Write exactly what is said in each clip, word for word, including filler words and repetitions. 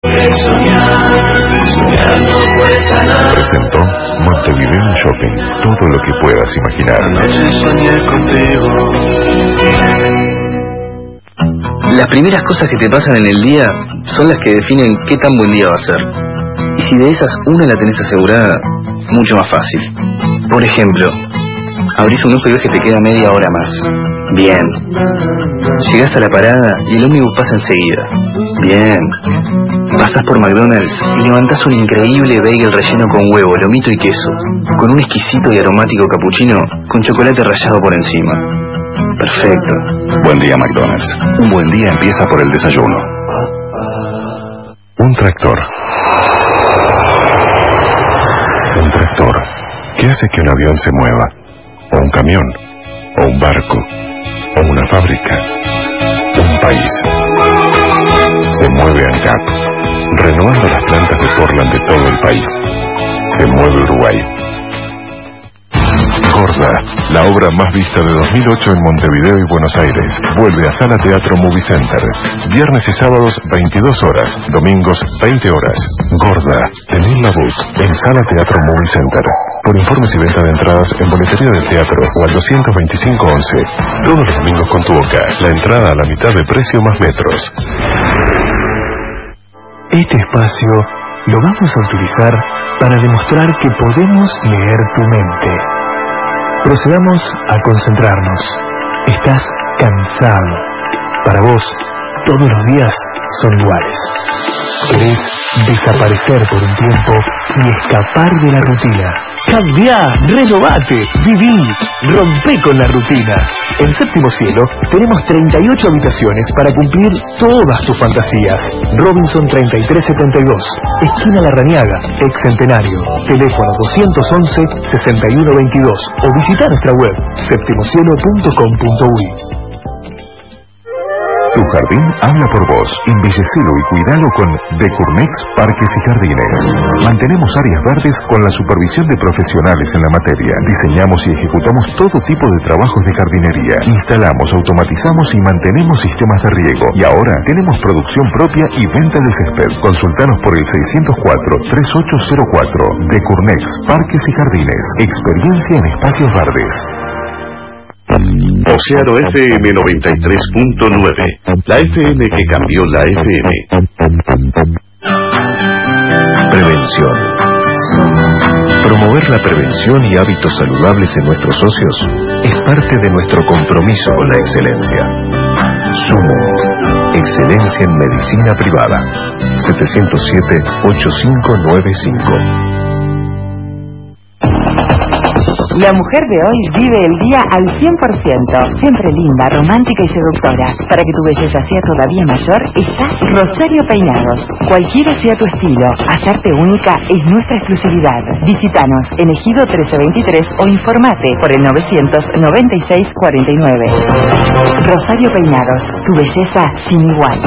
Presentó Montevideo Shopping, todo lo que puedas imaginar. Las primeras cosas que te pasan en el día son las que definen qué tan buen día va a ser. Y si de esas una la tenés asegurada, mucho más fácil. Por ejemplo, abrís un ojo y ves que te queda media hora más. Bien. Llegás a la parada y el ómnibus pasa enseguida. Bien. Pasás por McDonald's y levantás un increíble bagel relleno con huevo, lomito y queso, con un exquisito y aromático cappuccino con chocolate rallado por encima. Perfecto. Buen día, McDonald's. Un buen día empieza por el desayuno. Un tractor. Un tractor que hace que un avión se mueva, o un camión, o un barco, o una fábrica, un país. Se mueve ANCAP, renovando las plantas de Portland de todo el país. Se mueve Uruguay. Gorda, la obra más vista de dos mil ocho en Montevideo y Buenos Aires, vuelve a Sala Teatro Movie Center. Viernes y sábados veintidós horas, domingos veinte horas. Gorda, tenés la voz en Sala Teatro Movie Center. Por informes y venta de entradas en boletería del teatro o al doscientos veinticinco once. Todos los domingos con tu boca, la entrada a la mitad de precio más metros. Este espacio lo vamos a utilizar para demostrar que podemos leer tu mente. Procedamos a concentrarnos. Estás cansado. Para vos, todos los días son iguales. Querés desaparecer por un tiempo y escapar de la rutina. Cambiá, renovate, viví, rompé con la rutina. En Séptimo Cielo tenemos treinta y ocho habitaciones para cumplir todas tus fantasías. Robinson treinta y tres setenta y dos, esquina Larrañaga, ex Centenario. Teléfono doscientos once, sesenta y uno veintidós o visita nuestra web séptimo cielo punto com punto uy. Tu jardín habla por vos. Embellecelo y cuidalo con Decurnex Parques y Jardines. Mantenemos áreas verdes con la supervisión de profesionales en la materia. Diseñamos y ejecutamos todo tipo de trabajos de jardinería. Instalamos, automatizamos y mantenemos sistemas de riego. Y ahora tenemos producción propia y venta de césped. Consultanos por el seiscientos cuatro, treinta y ocho cero cuatro. Decurnex Parques y Jardines. Experiencia en espacios verdes. Océano F M noventa y tres punto nueve, la F M que cambió la F M. Prevención. Promover la prevención y hábitos saludables en nuestros socios es parte de nuestro compromiso con la excelencia. Sumo, excelencia en medicina privada. setecientos siete, ochenta y cinco noventa y cinco. La mujer de hoy vive el día al cien por ciento, siempre linda, romántica y seductora. Para que tu belleza sea todavía mayor, está Rosario Peinados. Cualquiera sea tu estilo, hacerte única es nuestra exclusividad. Visítanos en Ejido trece veintitrés o informate por el novecientos noventa y seis cuarenta y nueve. Rosario Peinados, tu belleza sin igual.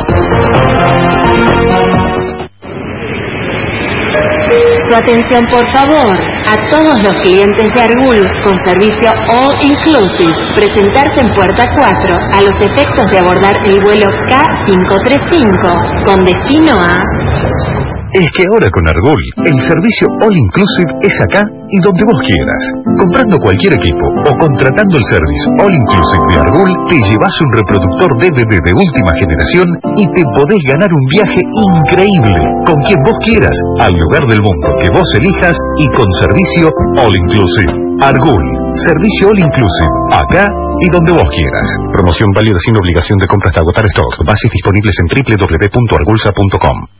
Su atención, por favor, a todos los clientes de Argul con servicio All Inclusive. Presentarse en puerta cuatro a los efectos de abordar el vuelo K quinientos treinta y cinco con destino a... Es que ahora con Argul, el servicio All Inclusive es acá y donde vos quieras. Comprando cualquier equipo o contratando el servicio All Inclusive de Argul, te llevas un reproductor D V D de última generación y te podés ganar un viaje increíble con quien vos quieras, al lugar del mundo que vos elijas y con servicio All Inclusive. Argul, servicio All Inclusive, acá y donde vos quieras. Promoción válida sin obligación de compra hasta agotar stock. Bases disponibles en doble u doble u doble u punto argulsa punto com.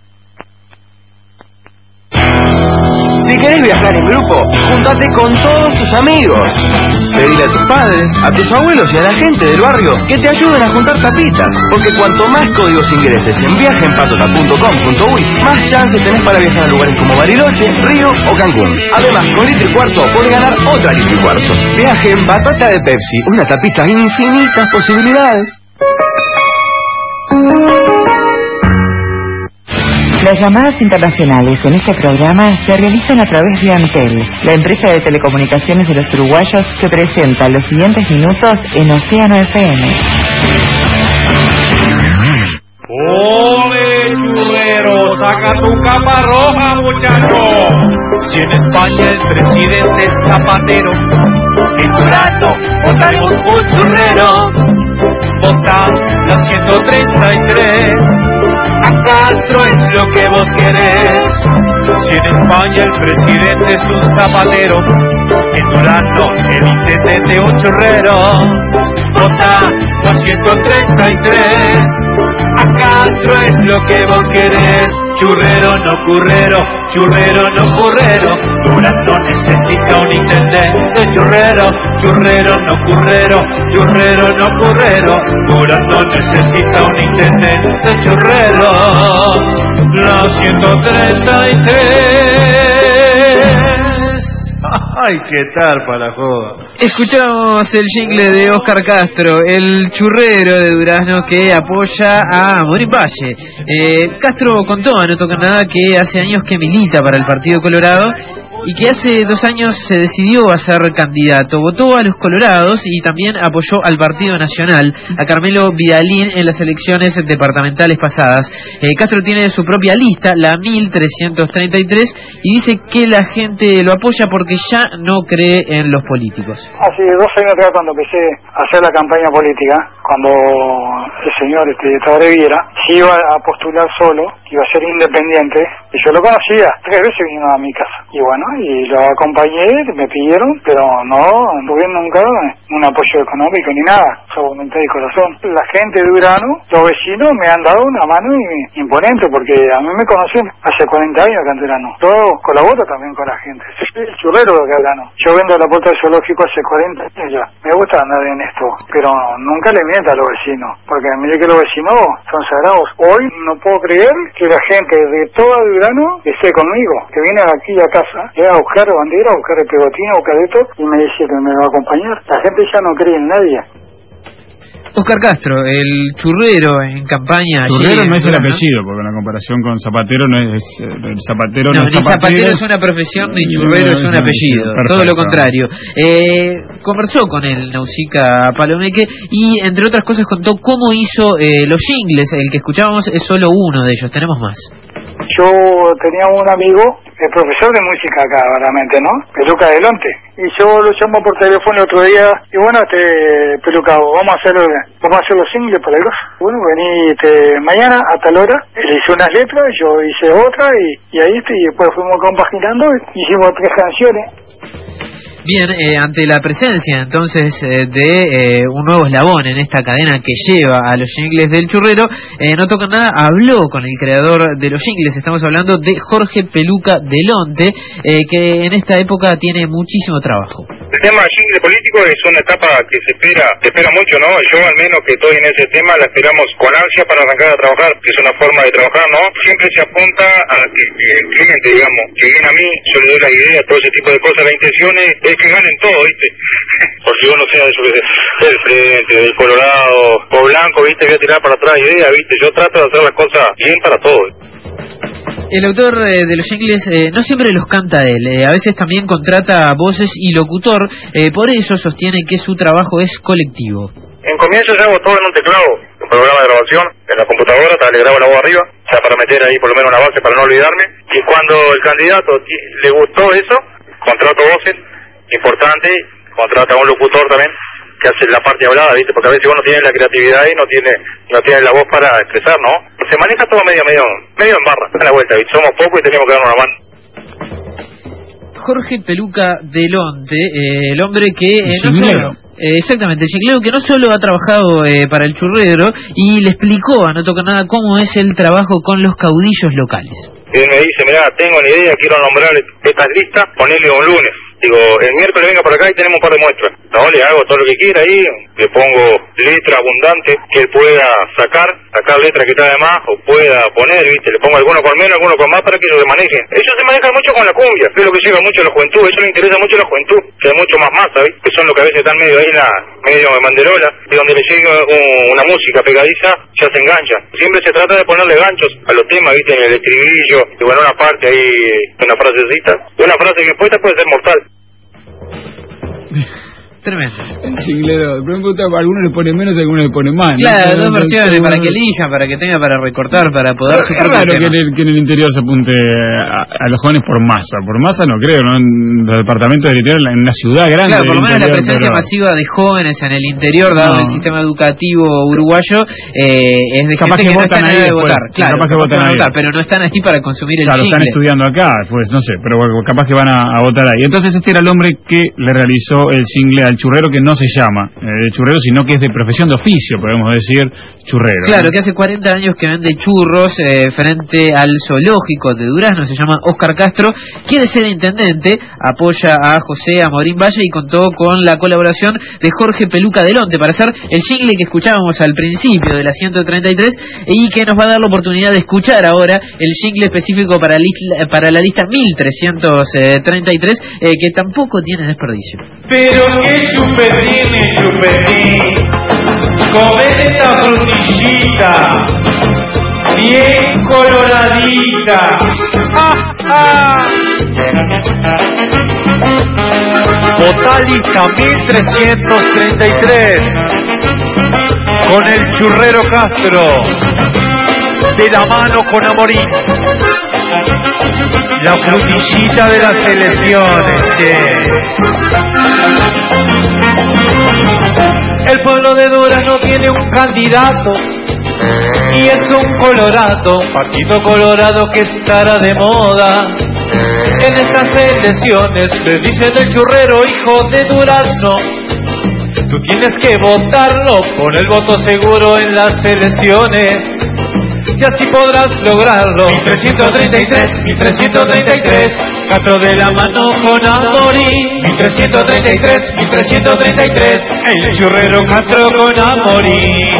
Si querés viajar en grupo, júntate con todos tus amigos. Pedile a tus padres, a tus abuelos y a la gente del barrio que te ayuden a juntar tapitas, porque cuanto más códigos ingreses en viaje en patota punto com punto uy, más chances tenés para viajar a lugares como Bariloche, Río o Cancún. Además, con litro y cuarto podés ganar otra litro y cuarto. Viaje en patota de Pepsi, una tapita, infinitas posibilidades. Las llamadas internacionales en este programa se realizan a través de Antel, la empresa de telecomunicaciones de los uruguayos que presenta los siguientes minutos en Océano F M. Ole, churrero, saca tu capa roja, muchacho. Si en España el presidente es Zapatero, en Durazno votaremos un churrero. Vota la ciento treinta y tres, a Castro es lo que vos querés. Si en España el presidente es un Zapatero, en Durazno el intendente un churrero. Vota la ciento treinta y tres, a Castro es lo que vos querés. Churrero no currero, churrero no currero, Durazno necesita un intendente churrero. Churrero no currero, churrero no currero, Durazno necesita un intendente churrero. La ciento treinta y tres. Ay, ¿qué tal para la joda? Escuchamos el jingle de Oscar Castro, el churrero de Durazno que apoya a Morín Valle. Eh, Castro contó a No Toca Nada que hace años que milita para el Partido Colorado y que hace dos años se decidió a ser candidato. Votó a los colorados y también apoyó al Partido Nacional, a Carmelo Vidalín, en las elecciones departamentales pasadas. Eh, Castro tiene su propia lista, la mil trescientos treinta y tres, y dice que la gente lo apoya porque ya no cree en los políticos. Hace dos años atrás, cuando empecé a hacer la campaña política, cuando el señor este, Tabaré Viera se iba a postular solo, iba a ser independiente, y yo lo conocía, tres veces vino a mi casa, y bueno, y lo acompañé, me pidieron, pero no tuve nunca un apoyo económico ni nada, solo voluntad y corazón. La gente de Durazno, los vecinos me han dado una mano imponente, porque a mí me conocen hace cuarenta años acá en Durazno. Yo colaboro también con la gente, soy el churrero de acá de Durazno. Yo vendo la puerta del zoológico hace cuarenta años ya. Me gusta andar en esto, pero nunca le mienta a los vecinos, porque mire que los vecinos son sagrados. Hoy no puedo creer que la gente de toda Durazno esté conmigo, que viene aquí a casa, a buscar bandera, a buscar el pegotín, a buscar esto, y me dice que me va a acompañar. La gente ya no cree en nadie. Oscar Castro, el churrero en campaña. Churrero no es el apellido, porque la comparación con Zapatero no es. El Zapatero no, no es ni Zapatero. Zapatero es una profesión, ni churrero no, es un no, apellido. Perfecto. Todo lo contrario. Eh, conversó con el Nausica Palomeque y, entre otras cosas, contó cómo hizo eh, los jingles. El que escuchábamos es solo uno de ellos, tenemos más. Yo tenía un amigo, el profesor de música acá, realmente, ¿no? Peluca Delonte. Y yo lo llamo por teléfono el otro día, y bueno, este, Peluca, vamos a hacer, vamos a hacer los singles para el gozo. Bueno, vení este, mañana a tal hora, él hizo unas letras, yo hice otra, y, y ahí este, y después fuimos compaginando, y hicimos tres canciones. Bien, eh, ante la presencia entonces eh, de eh, un nuevo eslabón en esta cadena que lleva a los jingles del churrero, eh, No Toca Nada habló con el creador de los jingles. Estamos hablando de Jorge Peluca Delonte, eh, que en esta época tiene muchísimo trabajo. El tema del jingle político es una etapa que se espera, se espera mucho, ¿no? Yo al menos que estoy en ese tema la esperamos con ansia para arrancar a trabajar, que es una forma de trabajar, ¿no? Siempre se apunta a que, que el cliente, digamos, que viene a mí, yo le doy las ideas, todo ese tipo de cosas, la intención es, es que ganen todo, ¿viste? Porque uno sea de eso que del frente, del Colorado, o blanco, ¿viste? Voy a tirar para atrás ideas, ¿viste? Yo trato de hacer las cosas bien para todos. El autor eh, de los jingles eh, no siempre los canta él, eh, a veces también contrata voces y locutor, eh, por eso sostiene que su trabajo es colectivo. En comienzo yo hago todo en un teclado, un programa de grabación, en la computadora, le grabo la voz arriba, o sea, para meter ahí por lo menos una base para no olvidarme, y cuando el candidato le gustó eso, contrato voces, importante, contrata a un locutor también, que hace la parte hablada, ¿viste? Porque a veces uno tiene la creatividad y no tiene no tiene la voz para expresar, ¿no? Se maneja todo medio, medio, medio en barra, a la vuelta, ¿viste? Somos pocos y tenemos que darnos una mano. Jorge Peluca Delonte, eh, el hombre que eh, no solo, eh, exactamente, el jinglero que no solo ha trabajado eh, para el churrero, y le explicó a No Toca Nada cómo es el trabajo con los caudillos locales. Él me dice, mirá, tengo una idea, quiero nombrar estas listas, ponele un lunes. Digo, el miércoles venga por acá y tenemos un par de muestras. No, le hago todo lo que quiera ahí, le pongo letra abundante que él pueda sacar, sacar letra que está de más, o pueda poner, ¿viste? Le pongo alguno con menos, alguno con más para que ellos se manejen. Ellos se manejan mucho con la cumbia, que es lo que llega mucho a la juventud, a ellos les interesa mucho la juventud, que hay mucho más masa, ¿viste? Que son los que a veces están medio ahí en la, medio de banderola, y donde les llega un, una música pegadiza, ya se enganchan. Siempre se trata de ponerle ganchos a los temas, ¿viste? En el estribillo, y bueno, una parte ahí, una frasecita, una frase que puesta puede ser mortal. tremendo. El jinglero, por ejemplo, a algunos le ponen menos, a algunos le ponen más. Claro, ¿no? dos versiones, Entonces, para que elijan, para que tenga para recortar, para poder... Es raro que en, el, que en el interior se apunte a, a los jóvenes por masa. Por masa no creo, ¿no? En los departamentos del interior, en una ciudad grande. Claro, por lo menos la interior, presencia pero... masiva de jóvenes en el interior, dado no. el sistema educativo uruguayo, eh, es de capaz gente que, que no votan está ahí de después, votar. Claro, capaz que capaz votan que van a ahí. votar, pero no están ahí para consumir el Claro, jingle. están estudiando acá, pues no sé, pero bueno, capaz que van a, a votar ahí. Entonces este era el hombre que le realizó el jingle al churrero, que no se llama eh, churrero, sino que es de profesión de oficio, podemos decir, churrero. Claro, ¿no? que hace cuarenta años que vende churros eh, frente al zoológico de Durazno, se llama Óscar Castro, quiere ser intendente, apoya a José Amorín Valle y contó con la colaboración de Jorge Peluca Delonte para hacer el jingle que escuchábamos al principio de la ciento treinta y tres y que nos va a dar la oportunidad de escuchar ahora el jingle específico para, la, para la lista mil trescientos treinta y tres, eh, que tampoco tiene desperdicio. Pero qué chupetín y chupetín, comer esta frutillita, bien coloradita. ¡Ah, ah! Botálica mil trescientos treinta y tres, con el churrero Castro, de la mano con Amorín. La frutillita de las elecciones, che. El pueblo de Durazno tiene un candidato y es un colorado, partido colorado que estará de moda. En estas elecciones le dicen el churrero, hijo de Durazno. Tú tienes que votarlo, pon el voto seguro en las elecciones, y así podrás lograrlo. mil trescientos treinta y tres, mil trescientos treinta y tres, Castro de la mano con Amorín. mil trescientos treinta y tres, mil trescientos treinta y tres, el churrero Castro con Amorín.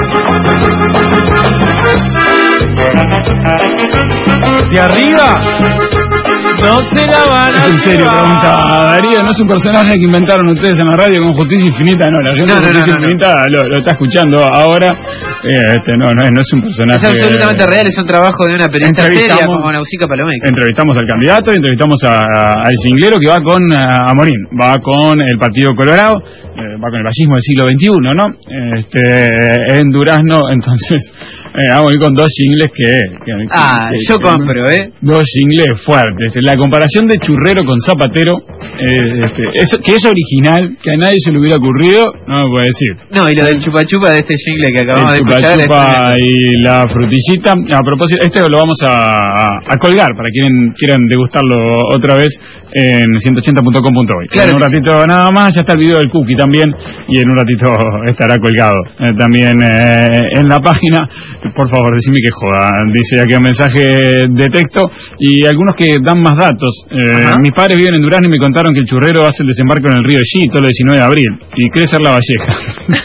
De arriba no se la van a En serio, llevar. pregunta Darío, ¿no es un personaje que inventaron ustedes en la radio con Justicia Infinita? No, la gente No, de no, Justicia no, no, Infinita Lo, lo está escuchando ahora. Eh, este, no, no, es- no es un personaje. Es absolutamente real, es un trabajo de una periodista seria Entrevistamos- como Nausica Palomeque. Entrevistamos al candidato y entrevistamos a, a- al jinglero que va con a, Amorín, va con el Partido Colorado, eh, va con el fascismo del siglo veintiuno, ¿no? Este, en Durazno, entonces, eh, vamos a ir con dos jingles que... que- Ah, que- yo que- compro, ¿eh? Dos jingles fuertes. La comparación de churrero con zapatero, eh, este, es, que es original, que a nadie se le hubiera ocurrido, no me puede decir. No, y lo del chupa chupa de este jingle que acabamos El de chupa escuchar. chupa y la frutillita. A propósito, este lo vamos a, a- a colgar para quienes quieran degustarlo otra vez en ciento ochenta punto com punto uy. Claro En un que ratito nada más ya está el video del cookie también y en un ratito estará colgado eh, también eh, en la página. Por favor, decime que joda. Dice aquí un mensaje de texto y algunos que dan más datos. Eh, mis padres viven en Durazno y me contaron que el churrero hace el desembarco en el río Gito el diecinueve de abril y cree ser La Valleja.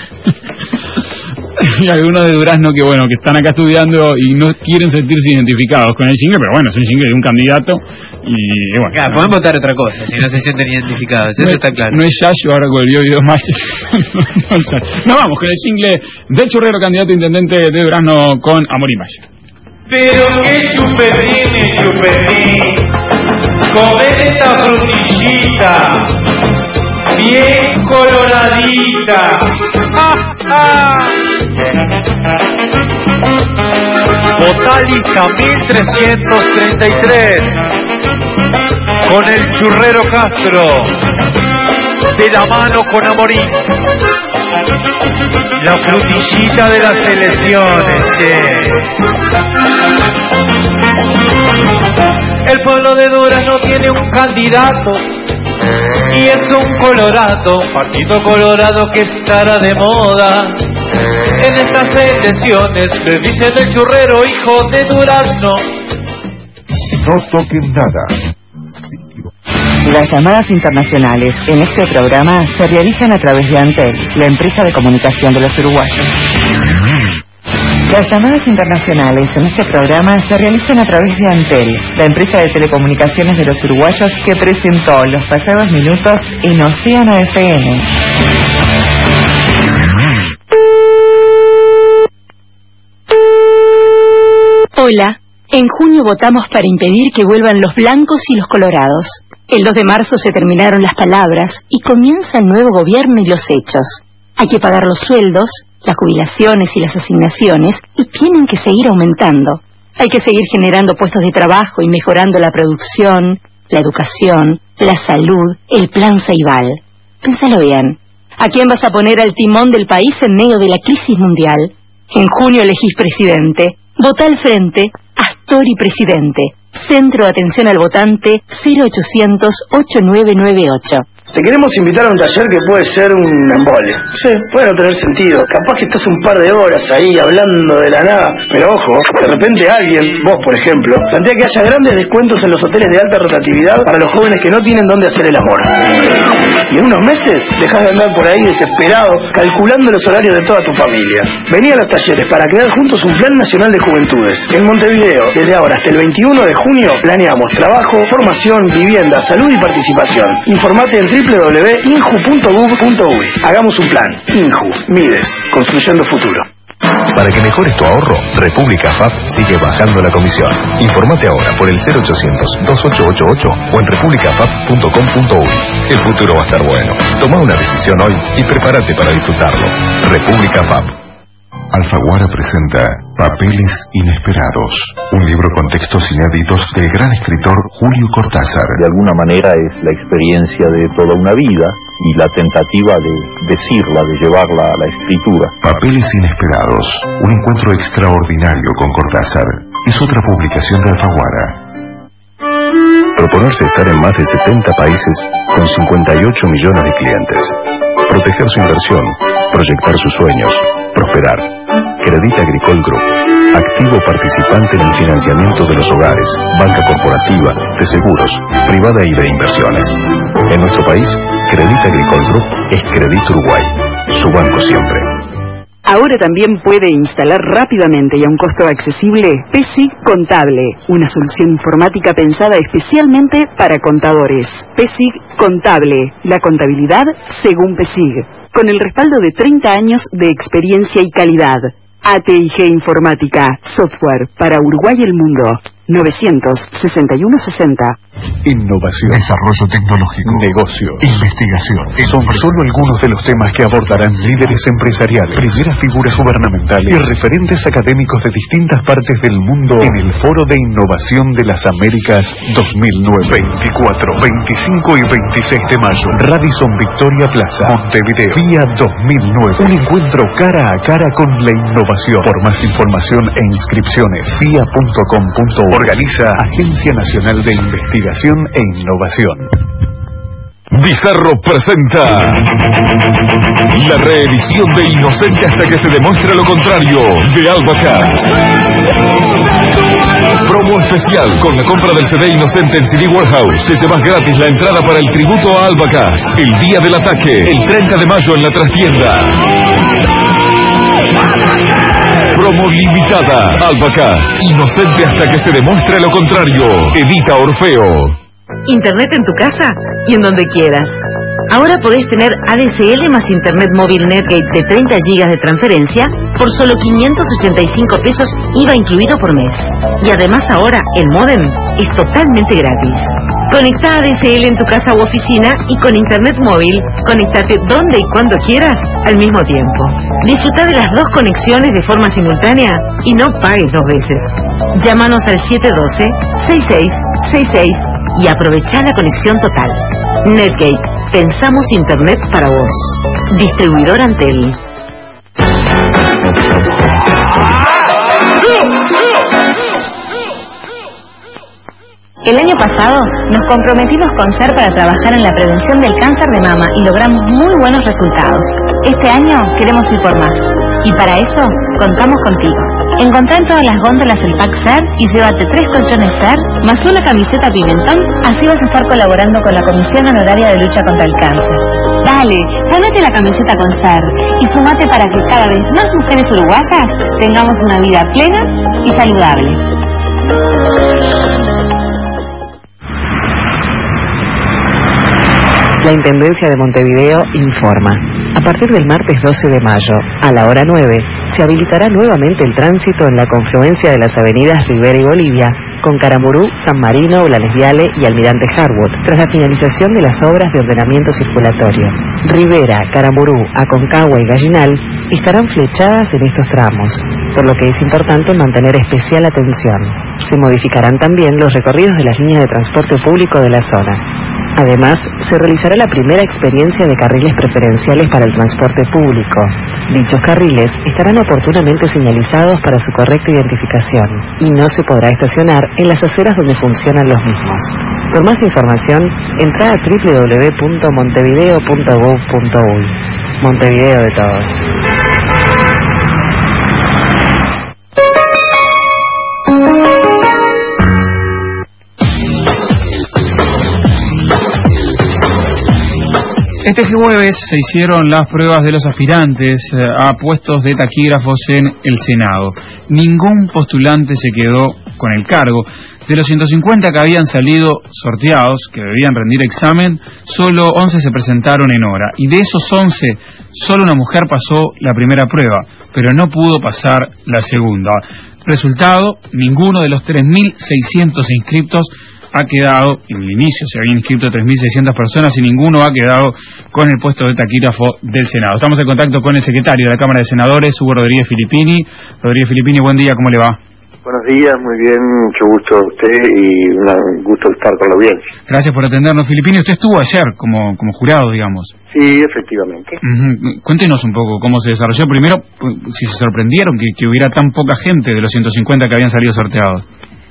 Y algunos de Durazno que bueno que están acá estudiando y no quieren sentirse identificados con el jingle, pero bueno, es un jingle de un candidato y bueno. Claro, pueden votar otra cosa si no se sienten identificados, No eso es- está claro. No es Yayo ahora con el video video match. no, no, no, vamos con el jingle del churrero candidato a intendente de Durazno con Amorín Valle. Pero qué chupetín y chupetín, comer esta frutillita, bien coloradita. ¡Ah, ah! Botálica mil trescientos treinta y tres, con el churrero Castro, de la mano con Amorín. La frutillita de las elecciones, che. El pueblo de Durazno tiene un candidato y es un colorado, partido colorado que estará de moda. En estas elecciones le dicen el churrero, hijo de Durazno. No toquen nada. Las llamadas internacionales en este programa se realizan a través de Antel, la empresa de comunicación de los uruguayos. Las llamadas internacionales en este programa se realizan a través de Antel, la empresa de telecomunicaciones de los uruguayos que presentó los pasados minutos en Océano F M. Hola, en junio votamos para impedir que vuelvan los blancos y los colorados. El dos de marzo se terminaron las palabras y comienza el nuevo gobierno y los hechos. Hay que pagar los sueldos, las jubilaciones y las asignaciones, y tienen que seguir aumentando. Hay que seguir generando puestos de trabajo y mejorando la producción, la educación, la salud, el plan Ceibal. Pénsalo bien. ¿A quién vas a poner al timón del país en medio de la crisis mundial? En junio elegís presidente. Vota al frente, Astori presidente. Centro de Atención al Votante cero ochocientos, ocho nueve nueve ocho. Te queremos invitar a un taller que puede ser un embole. Sí, puede no tener sentido. Capaz que estás un par de horas ahí hablando de la nada. Pero ojo, de repente alguien, vos por ejemplo, plantea que haya grandes descuentos en los hoteles de alta rotatividad para los jóvenes que no tienen dónde hacer el amor. Y en unos meses dejás de andar por ahí desesperado, calculando los horarios de toda tu familia. Vení a los talleres para crear juntos un Plan Nacional de Juventudes. En Montevideo, desde ahora hasta el veintiuno de junio, planeamos trabajo, formación, vivienda, salud y participación. Informate en doble u doble u doble u punto inju punto gov punto uy. Hagamos un plan. Inju, Mides, construyendo futuro. Para que mejores tu ahorro, República F A P sigue bajando la comisión. Informate ahora por el cero ochocientos, dos ocho ocho ocho o en república f a p punto com punto uy. El futuro va a estar bueno. Toma una decisión hoy y prepárate para disfrutarlo. República F A P. Alfaguara presenta Papeles Inesperados, un libro con textos inéditos del gran escritor Julio Cortázar. De alguna manera es la experiencia de toda una vida y la tentativa de decirla, de llevarla a la escritura. Papeles Inesperados, un encuentro extraordinario con Cortázar. Es otra publicación de Alfaguara. Proponerse estar en más de setenta países con cincuenta y ocho millones de clientes. Proteger su inversión, proyectar sus sueños, prosperar. Crédit Agricole Group, activo participante en el financiamiento de los hogares, banca corporativa, de seguros, privada y de inversiones. En nuestro país, Crédit Agricole Group es Crédit Uruguay, su banco siempre. Ahora también puede instalar rápidamente y a un costo accesible P S I G Contable, una solución informática pensada especialmente para contadores. P S I G Contable, la contabilidad según P S I G, con el respaldo de treinta años de experiencia y calidad. A T I G Informática, software para Uruguay y el mundo. novecientos sesenta y uno sesenta. Innovación, desarrollo tecnológico, negocio, investigación. Son solo algunos de los temas que abordarán líderes empresariales, primeras figuras gubernamentales y referentes académicos de distintas partes del mundo en el Foro de Innovación de las Américas dos mil nueve. veinticuatro, veinticinco y veintiséis de mayo. Radisson Victoria Plaza, Montevideo. F I A dos mil nueve. Un encuentro cara a cara con la innovación. Por más información e inscripciones, F I A punto com punto uy. Organiza Agencia Nacional de Investigación e Innovación. Bizarro presenta la reedición de Inocente hasta que se demuestre lo contrario de Albacat. Promo especial: con la compra del C D Inocente en C D Warehouse te llevas gratis la entrada para el tributo a Albacat el día del ataque, el treinta de mayo en la trastienda. Promo limitada. Albacat, Inocente hasta que se demuestre lo contrario. Edita Orfeo. Internet en tu casa y en donde quieras. Ahora podés tener A D S L más Internet móvil Netgate de treinta gigas de transferencia por solo quinientos ochenta y cinco pesos I V A incluido por mes. Y además ahora el módem es totalmente gratis. Conecta A D S L en tu casa u oficina y con Internet móvil conectate donde y cuando quieras al mismo tiempo. Disfruta de las dos conexiones de forma simultánea y no pagues dos veces. Llámanos al siete uno dos, seis seis seis seis y aprovecha la conexión total. Netgate, pensamos Internet para vos. Distribuidor Antel. El año pasado nos comprometimos con S E R para trabajar en la prevención del cáncer de mama y logramos muy buenos resultados. Este año queremos ir por más y para eso contamos contigo. Encontrá en todas las góndolas el pack S E R y llévate tres colchones S E R más una camiseta pimentón, así vas a estar colaborando con la Comisión Honoraria de Lucha contra el Cáncer. Dale, ponete la camiseta con S E R y sumate para que cada vez más mujeres uruguayas tengamos una vida plena y saludable. La Intendencia de Montevideo informa. A partir del martes doce de mayo, a la hora nueve, se habilitará nuevamente el tránsito en la confluencia de las avenidas Rivera y Bolivia con Caramburú, San Marino, Blanes Viale y Almirante Harwood, tras la finalización de las obras de ordenamiento circulatorio. Rivera, Caramburú, Aconcagua y Gallinal estarán flechadas en estos tramos, por lo que es importante mantener especial atención. Se modificarán también los recorridos de las líneas de transporte público de la zona. Además, se realizará la primera experiencia de carriles preferenciales para el transporte público. Dichos carriles estarán oportunamente señalizados para su correcta identificación y no se podrá estacionar en las aceras donde funcionan los mismos. Por más información, entra a doble u doble u doble u punto montevideo punto gov punto uy. Montevideo de todos. Este jueves se hicieron las pruebas de los aspirantes a puestos de taquígrafos en el Senado. Ningún postulante se quedó con el cargo. De los ciento cincuenta que habían salido sorteados, que debían rendir examen, solo once se presentaron en hora. Y de esos once, solo una mujer pasó la primera prueba, pero no pudo pasar la segunda. Resultado, ninguno de los tres mil seiscientos inscriptos ha quedado, en el inicio se habían inscrito tres mil seiscientas personas y ninguno ha quedado con el puesto de taquígrafo del Senado. Estamos en contacto con el secretario de la Cámara de Senadores, Hugo Rodríguez Filippini. Rodríguez Filippini, buen día, ¿cómo le va? Buenos días, muy bien, mucho gusto a usted y un gusto estar con la audiencia. Gracias por atendernos, Filippini. Usted estuvo ayer como, como jurado, digamos. Sí, efectivamente. Uh-huh. Cuéntenos un poco cómo se desarrolló. Primero, si se sorprendieron que, que hubiera tan poca gente de los ciento cincuenta que habían salido sorteados.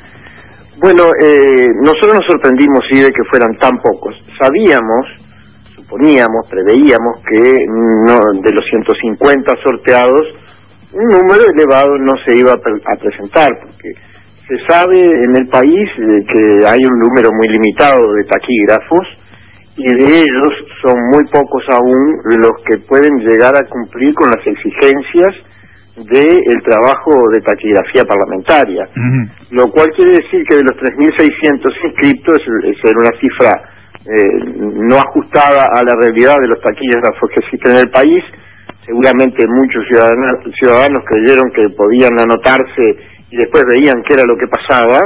Bueno, eh, nosotros nos sorprendimos sí de que fueran tan pocos. Sabíamos, suponíamos, preveíamos que no, de los ciento cincuenta sorteados, un número elevado no se iba a, pre a presentar, porque se sabe en el país eh, que hay un número muy limitado de taquígrafos y de ellos son muy pocos aún los que pueden llegar a cumplir con las exigencias del trabajo de taquigrafía parlamentaria, uh-huh. Lo cual quiere decir que de los tres mil seiscientos inscriptos es, es una cifra eh, no ajustada a la realidad de los taquígrafos que existen en el país. Seguramente muchos ciudadanos, ciudadanos creyeron que podían anotarse y después veían qué era lo que pasaba,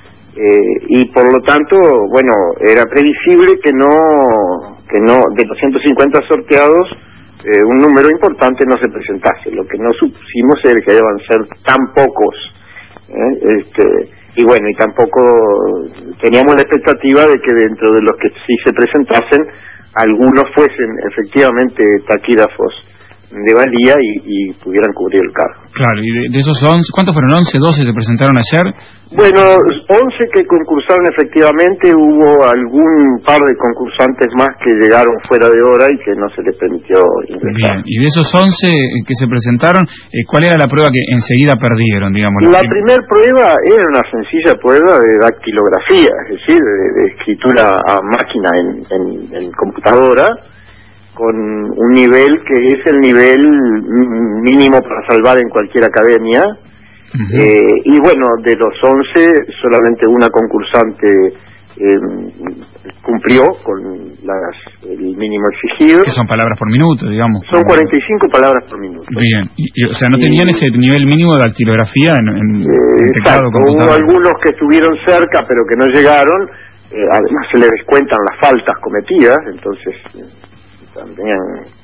eh, y por lo tanto, bueno, era previsible que no, que no de los ciento cincuenta sorteados, Eh, un número importante no se presentase. Lo que no supusimos era que iban a ser tan pocos, ¿eh? este, y bueno, y tampoco teníamos la expectativa de que dentro de los que sí se presentasen, algunos fuesen efectivamente taquígrafos de valía y, y pudieran cubrir el cargo. Claro, y de, de esos once, ¿cuántos fueron? ¿once, doce se presentaron ayer? Bueno, once que concursaron efectivamente, hubo algún par de concursantes más que llegaron fuera de hora y que no se les permitió ingresar. Bien, y de esos once que se presentaron, eh, ¿cuál era la prueba que enseguida perdieron, digamos? La, la primera prueba era una sencilla prueba de dactilografía, es decir, de, de escritura a máquina en, en, en computadora, con un nivel que es el nivel mínimo para salvar en cualquier academia. Uh-huh. eh, y bueno, de los once, solamente una concursante eh, cumplió con las, el mínimo exigido. Que son palabras por minuto, digamos. Son cuarenta y cinco palabras por minuto. Bien, y, y, o sea, ¿no tenían y, ese nivel mínimo de dactilografía en, en, eh, en teclado computador? Hubo algunos que estuvieron cerca, pero que no llegaron. Eh, además se les descuentan las faltas cometidas, entonces Eh, también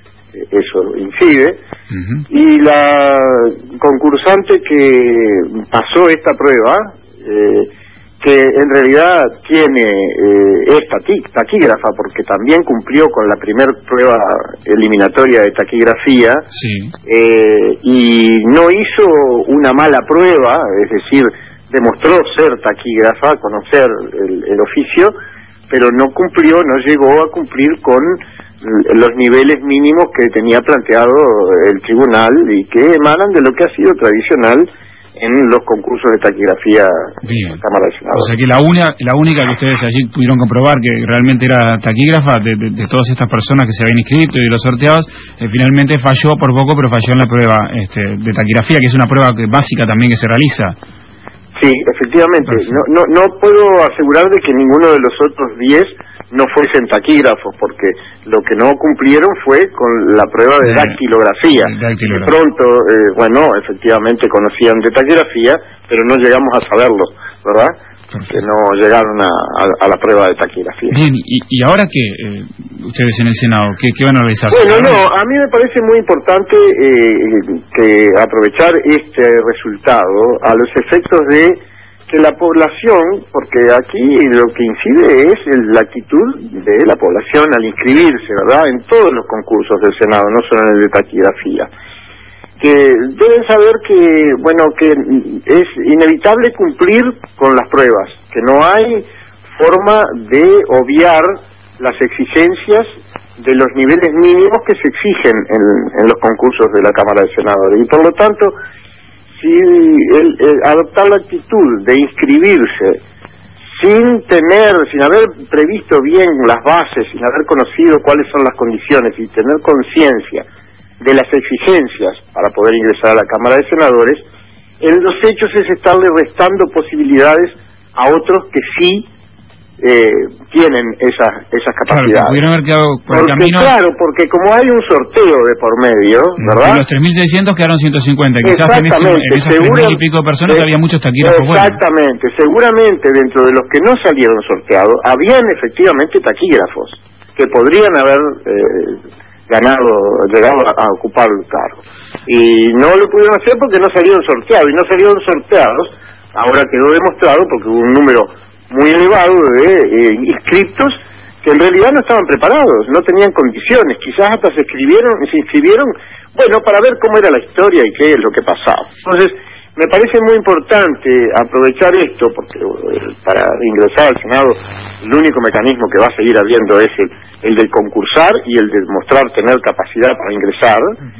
eso incide. Uh-huh. Y la concursante que pasó esta prueba, eh, que en realidad tiene eh, es taquígrafa, porque también cumplió con la primera prueba eliminatoria de taquigrafía, sí. eh, y no hizo una mala prueba, es decir, demostró ser taquígrafa, conocer el, el oficio, pero no cumplió, no llegó a cumplir con los niveles mínimos que tenía planteado el tribunal y que emanan de lo que ha sido tradicional en los concursos de taquigrafía de la Cámara de Senadores. O sea que la, una, la única que ustedes allí pudieron comprobar que realmente era taquígrafa de, de, de todas estas personas que se habían inscrito y de los sorteados, eh, finalmente falló por poco, pero falló en la prueba este, de taquigrafía, que es una prueba que, básica también que se realiza. Sí, efectivamente. No, no, no puedo asegurar de que ninguno de los otros diez no fuesen taquígrafos, porque lo que no cumplieron fue con la prueba de, de dactilografía. De pronto, eh, bueno, efectivamente conocían de taquigrafía, pero no llegamos a saberlo, ¿verdad? que no llegaron a, a, a la prueba de taquigrafía. Bien, ¿y, y ahora qué? Eh, ustedes en el Senado, ¿qué, qué van a realizar? Bueno, no, a mí me parece muy importante eh, que aprovechar este resultado a los efectos de que la población, porque aquí lo que incide es la actitud de la población al inscribirse, ¿verdad?, en todos los concursos del Senado, no solo en el de taquigrafía, que deben saber que, bueno, que es inevitable cumplir con las pruebas, que no hay forma de obviar las exigencias de los niveles mínimos que se exigen en, en los concursos de la Cámara de Senadores, y por lo tanto, si el, el adoptar la actitud de inscribirse sin tener, sin haber previsto bien las bases, sin haber conocido cuáles son las condiciones y tener conciencia de las exigencias para poder ingresar a la Cámara de Senadores, en los hechos es estarle restando posibilidades a otros que sí eh, tienen esas esas capacidades. Claro, pudieron haber quedado por porque, el camino. Claro, porque como hay un sorteo de por medio, ¿verdad? De los tres mil seiscientos quedaron ciento cincuenta. Quizás en, ese, en esas tres mil y pico de personas eh, había muchos taquígrafos buenos. Exactamente. Seguramente dentro de los que no salieron sorteados, habían efectivamente taquígrafos que podrían haber eh, ganado, llegado a, a ocupar el cargo. Y no lo pudieron hacer porque no salieron sorteados. Y no salieron sorteados, ahora quedó demostrado porque hubo un número muy elevado de eh, inscriptos que en realidad no estaban preparados, no tenían condiciones, quizás hasta se escribieron, se inscribieron, bueno, para ver cómo era la historia y qué es lo que pasaba. Entonces, me parece muy importante aprovechar esto, porque eh, para ingresar al Senado, el único mecanismo que va a seguir habiendo es el, el del concursar y el de mostrar tener capacidad para ingresar,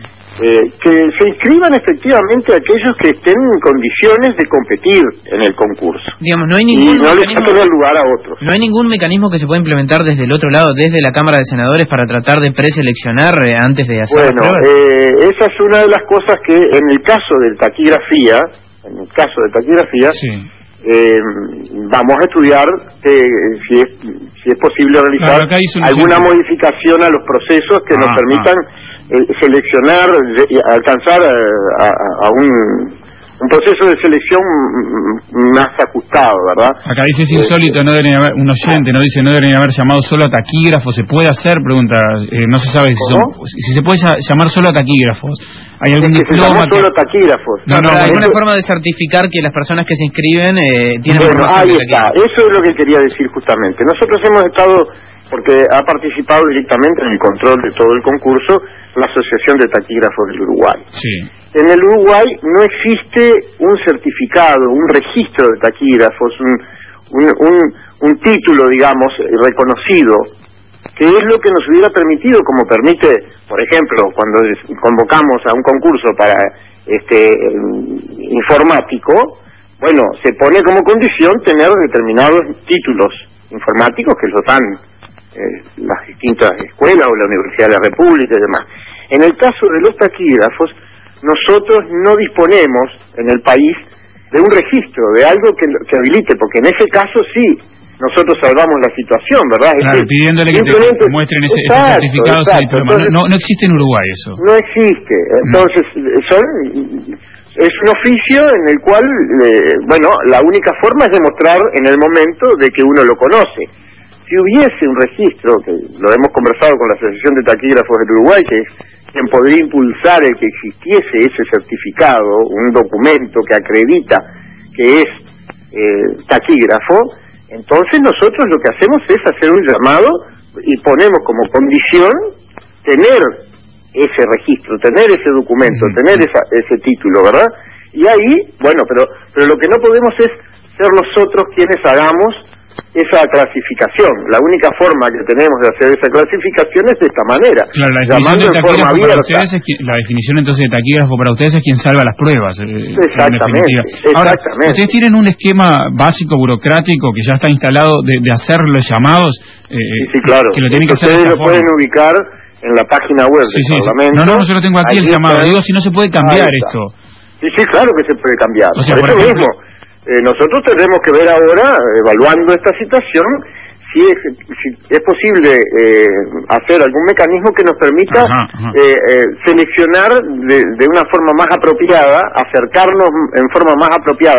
eh, que se inscriban efectivamente aquellos que estén en condiciones de competir en el concurso. Digamos, no hay ningún y no les mecanismo, saquen el lugar a otros. no hay ningún mecanismo que se pueda implementar desde el otro lado, desde la Cámara de Senadores, para tratar de preseleccionar eh, antes de hacer Bueno, las pruebas. eh, esa es una de las cosas que en el caso de taquigrafía, en el caso de taquigrafía, sí. eh, vamos a estudiar eh, si es si es posible realizar claro, alguna modificación a los procesos que ah, nos permitan ah. eh, seleccionar, de, alcanzar a, a, a un, un proceso de selección más ajustado, ¿verdad? Acá dice es insólito, no debería haber, un oyente no dice no debería haber llamado solo a taquígrafos, ¿se puede hacer? Pregunta, eh, no se sabe si, son, si se puede llamar solo a taquígrafos. ¿Hay algún es que diploma se que... solo taquígrafos? No, no, no, ¿hay alguna eso... forma de certificar que las personas que se inscriben eh, tienen bueno, ahí que está, eso es lo que quería decir justamente. Nosotros hemos estado, porque ha participado directamente en el control de todo el concurso, la Asociación de Taquígrafos del Uruguay. Sí. En el Uruguay no existe un certificado, un registro de taquígrafos, un, un, un, un título, digamos, reconocido, que es lo que nos hubiera permitido, como permite, por ejemplo, cuando convocamos a un concurso para este informático, bueno, se pone como condición tener determinados títulos informáticos que los dan eh, las distintas escuelas o la Universidad de la República y demás. En el caso de los taquígrafos, nosotros no disponemos en el país de un registro, de algo que, que habilite, porque en ese caso sí, nosotros salvamos la situación, ¿verdad? Claro, es que, pidiéndole que te muestren ese, exacto, ese certificado, ese diploma. Entonces, no, no existe en Uruguay eso. No existe. Entonces, no. son es un oficio en el cual, eh, bueno, la única forma es demostrar en el momento de que uno lo conoce. Si hubiese un registro, que lo hemos conversado con la Asociación de Taquígrafos del Uruguay, que es quien podría impulsar el que existiese ese certificado, un documento que acredita que es eh, taquígrafo, entonces nosotros lo que hacemos es hacer un llamado y ponemos como condición tener ese registro, tener ese documento, uh-huh. tener esa, ese título, ¿verdad? Y ahí, bueno, pero pero lo que no podemos es ser nosotros quienes hagamos esa clasificación. La única forma que tenemos de hacer esa clasificación es de esta manera, claro, la llamando en forma abierta. Es quien, la definición entonces de taquígrafo para ustedes es quien salva las pruebas. Eh, exactamente, Ahora, exactamente. ustedes tienen un esquema básico burocrático que ya está instalado de, de hacer los llamados. Eh, sí, sí, claro. Que lo tienen que hacer ustedes de lo esta pueden forma. ubicar en la página web sí, del sí, Parlamento. No, no, no, yo lo tengo aquí el llamado. Está. Digo, si no se puede cambiar esto. Sí, sí, claro que se puede cambiar. O sea, por, por eso ejemplo, mismo. Eh, nosotros tendremos que ver ahora, evaluando esta situación, si es, si es posible eh, hacer algún mecanismo que nos permita ajá, ajá. Eh, eh, seleccionar de, de una forma más apropiada, acercarnos en forma más apropiada,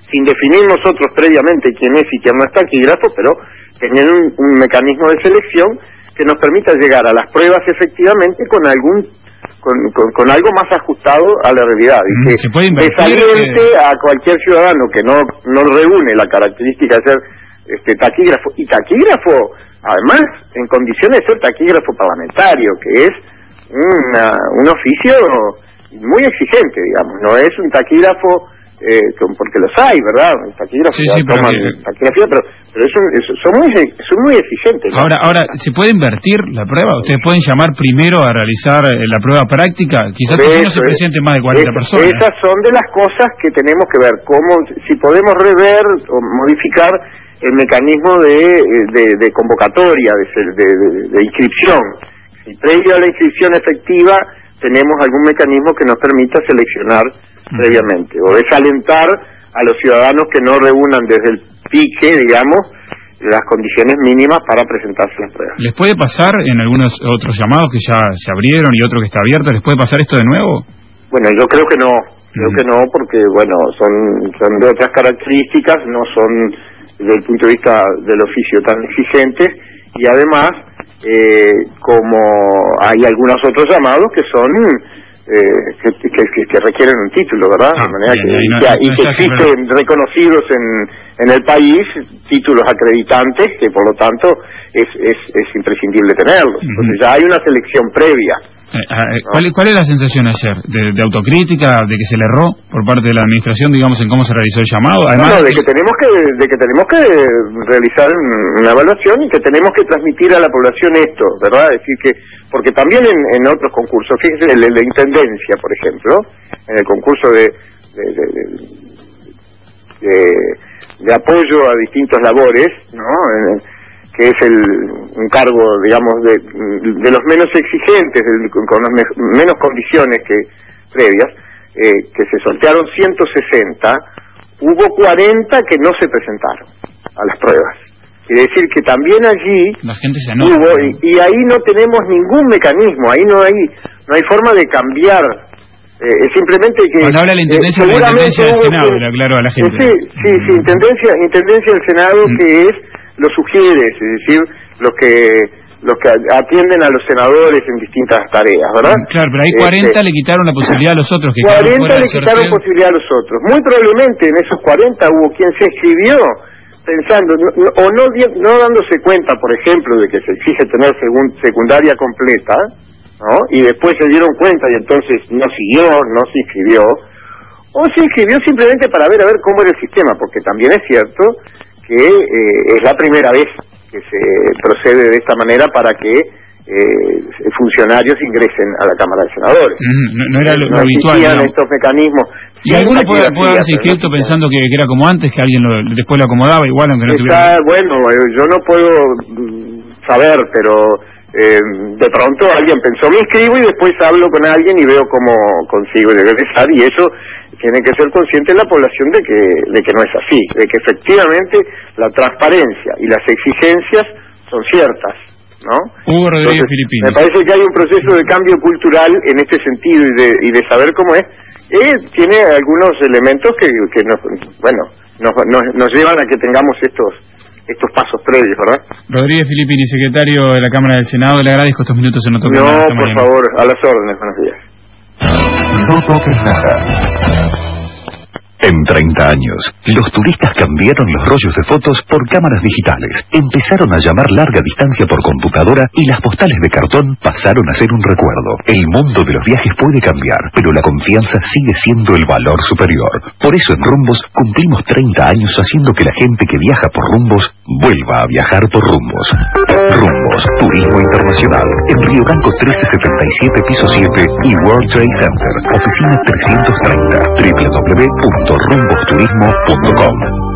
sin definir nosotros previamente quién es y quién no es taquígrafo, pero tener un, un mecanismo de selección que nos permita llegar a las pruebas efectivamente con algún con, con, con algo más ajustado a la realidad, y que se puede invertir, desaliente eh... a cualquier ciudadano que no no reúne la característica de ser este taquígrafo, y taquígrafo además en condiciones de ser taquígrafo parlamentario, que es una, un oficio muy exigente, digamos, no es un taquígrafo eh, porque los hay, ¿verdad? Un taquígrafo sí, sí, toman pero, taquigrafía, pero, pero es un, es, son muy son muy exigentes, ¿no? Ahora, ahora, ¿se puede invertir la prueba? ¿Ustedes pueden llamar primero a realizar eh, la prueba práctica? Quizás eso, no se presenten más de cuarenta es, personas. Esas son de las cosas que tenemos que ver, cómo, si podemos rever o modificar el mecanismo de, de, de convocatoria, de, de, de, de inscripción. Si previo a la inscripción efectiva tenemos algún mecanismo que nos permita seleccionar mm. previamente, o desalentar a los ciudadanos que no reúnan desde el pique, digamos, las condiciones mínimas para presentarse a las pruebas. ¿Les puede pasar en algunos otros llamados que ya se abrieron y otro que está abierto, les puede pasar esto de nuevo? Bueno, yo creo que no, creo mm. que no, porque, bueno, son, son de otras características, no son desde el punto de vista del oficio tan exigentes, y además, eh, como hay algunos otros llamados que son eh, que, que, que, que requieren un título, ¿verdad? Ah, de manera bien, que, y, no, que, no, y que existen pero... reconocidos en, en el país títulos acreditantes que por lo tanto es, es, es imprescindible tenerlos. Uh-huh. Entonces ya hay una selección previa. Eh, eh, ¿cuál, ¿Cuál es la sensación ayer? ¿De, de autocrítica? ¿De que se le erró por parte de la administración, digamos, en cómo se realizó el llamado? Además, no, no, de que tenemos que de que tenemos que realizar una evaluación y que tenemos que transmitir a la población esto, ¿verdad? Es decir, que porque también en, en otros concursos, fíjense, en la intendencia, por ejemplo, en el concurso de de, de, de, de, de apoyo a distintas labores, ¿no? En, que es el un cargo, digamos, de, de los menos exigentes, de, con las me, menos condiciones que previas, eh, que se sortearon ciento sesenta, hubo cuarenta que no se presentaron a las pruebas. Quiere decir que también allí la gente se anota, hubo, y, y ahí no tenemos ningún mecanismo, ahí no hay no hay forma de cambiar. Eh, es simplemente que cuando habla la intendencia, eh, la intendencia del Senado, que, le aclaro a la gente. Sí, sí, sí, intendencia, intendencia del Senado mm. que es lo sugiere, es decir, los que los que atienden a los senadores en distintas tareas, ¿verdad? Claro, pero ahí cuarenta este, le quitaron la posibilidad a los otros. Que cuarenta le quitaron posibilidad a los otros. Muy probablemente en esos cuarenta hubo quien se escribió pensando, no, no, o no, no dándose cuenta, por ejemplo, de que se exige tener segun, secundaria completa, ¿no? Y después se dieron cuenta y entonces no siguió, no se inscribió, o se inscribió simplemente para ver a ver cómo era el sistema, porque también es cierto que eh, es la primera vez que se procede de esta manera para que eh, funcionarios ingresen a la Cámara de Senadores. Mm, no, no era lo, no lo habitual. No estos mecanismos. Y alguno puede, puede haberse inscrito ¿no? pensando que, que era como antes, que alguien lo, después lo acomodaba igual, aunque no Está, tuviera... Bueno, yo no puedo saber, pero eh, de pronto alguien pensó, me inscribo y después hablo con alguien y veo cómo consigo regresar, y eso tiene que ser consciente la población de que de que no es así, de que efectivamente la transparencia y las exigencias son ciertas, ¿no? Hugo Rodríguez Filipini. Me parece que hay un proceso de cambio cultural en este sentido y de y de saber cómo es, que tiene algunos elementos que que nos, bueno, nos, nos nos llevan a que tengamos estos estos pasos previos, ¿verdad? Rodríguez Filipini, secretario de la Cámara del Senado, le agradezco estos minutos en otro No, por mañana. favor, a las órdenes, buenos días. No toques nada. En treinta años, los turistas cambiaron los rollos de fotos por cámaras digitales, empezaron a llamar larga distancia por computadora y las postales de cartón pasaron a ser un recuerdo. El mundo de los viajes puede cambiar, pero la confianza sigue siendo el valor superior. Por eso en Rumbos cumplimos treinta años haciendo que la gente que viaja por Rumbos vuelva a viajar por Rumbos. Rumbos, Turismo Internacional, en Río Branco trece setenta y siete, piso siete y World Trade Center, oficina trescientos treinta, doble u doble u doble u punto rumbos turismo punto com.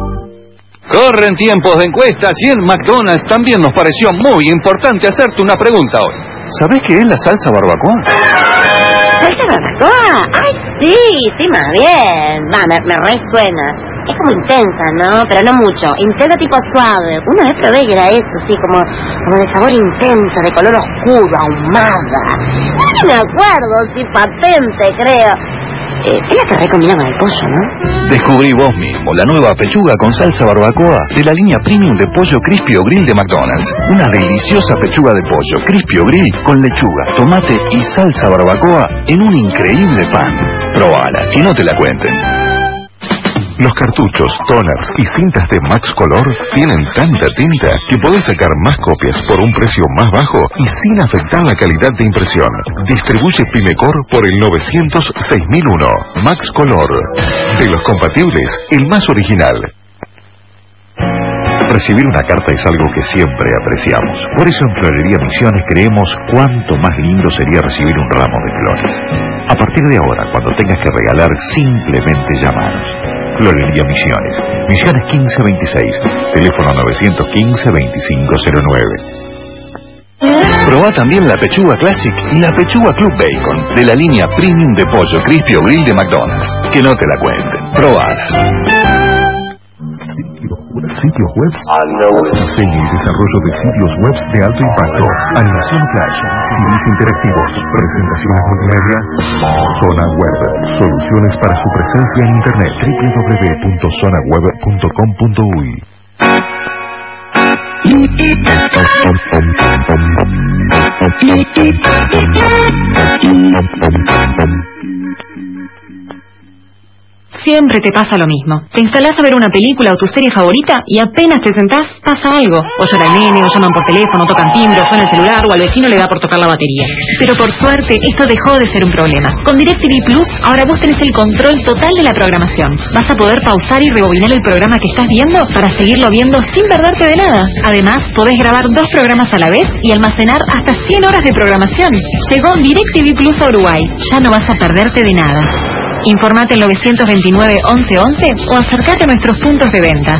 Corren tiempos de encuestas y en McDonald's también nos pareció muy importante hacerte una pregunta hoy. ¿Sabés qué es la salsa barbacoa? ¿Salsa barbacoa? ¡Ay, sí! Sí, más bien. Va, me, me resuena. Es como intensa, ¿no? Pero no mucho. Intensa tipo suave. Una vez probé que era eso, sí, como, como de sabor intenso, de color oscuro, ahumada. No me acuerdo, sí, patente, creo. Eh, es la que recombina con el pollo, ¿no? Descubrí vos mismo la nueva pechuga con salsa barbacoa de la línea premium de pollo Crispy o Grill de McDonald's. Una deliciosa pechuga de pollo Crispy o Grill con lechuga, tomate y salsa barbacoa en un increíble pan. Probala y no te la cuenten. Los cartuchos, toners y cintas de Max Color tienen tanta tinta que podés sacar más copias por un precio más bajo y sin afectar la calidad de impresión. Distribuye Pimecor por el novecientos seis mil uno. Max Color. De los compatibles, el más original. Recibir una carta es algo que siempre apreciamos. Por eso en Florería Misiones creemos cuánto más lindo sería recibir un ramo de flores. A partir de ahora, cuando tengas que regalar, simplemente llamanos. Florería Misiones, Misiones quince veintiséis, teléfono nueve uno cinco, veinticinco cero nueve. Probá también la pechuga Classic y la pechuga Club Bacon de la línea premium de pollo Crispy o Grill de McDonald's. Que no te la cuenten, probalas. Sitios web, diseño y desarrollo de sitios web de alto impacto, animación flash, C Ds interactivos, presentaciones multimedia. Zona Web, soluciones para su presencia en internet. w w w punto zona web punto com punto u y. Siempre te pasa lo mismo. Te instalás a ver una película o tu serie favorita y apenas te sentás, pasa algo. O llora el nene, o llaman por teléfono, tocan timbre, o suena el celular, o al vecino le da por tocar la batería. Pero por suerte, esto dejó de ser un problema. Con DirecTV Plus, ahora vos tenés el control total de la programación. Vas a poder pausar y rebobinar el programa que estás viendo para seguirlo viendo sin perderte de nada. Además, podés grabar dos programas a la vez y almacenar hasta cien horas de programación. Llegó DirecTV Plus a Uruguay. Ya no vas a perderte de nada. Informate al nueve dos nueve, once once o acércate a nuestros puntos de venta.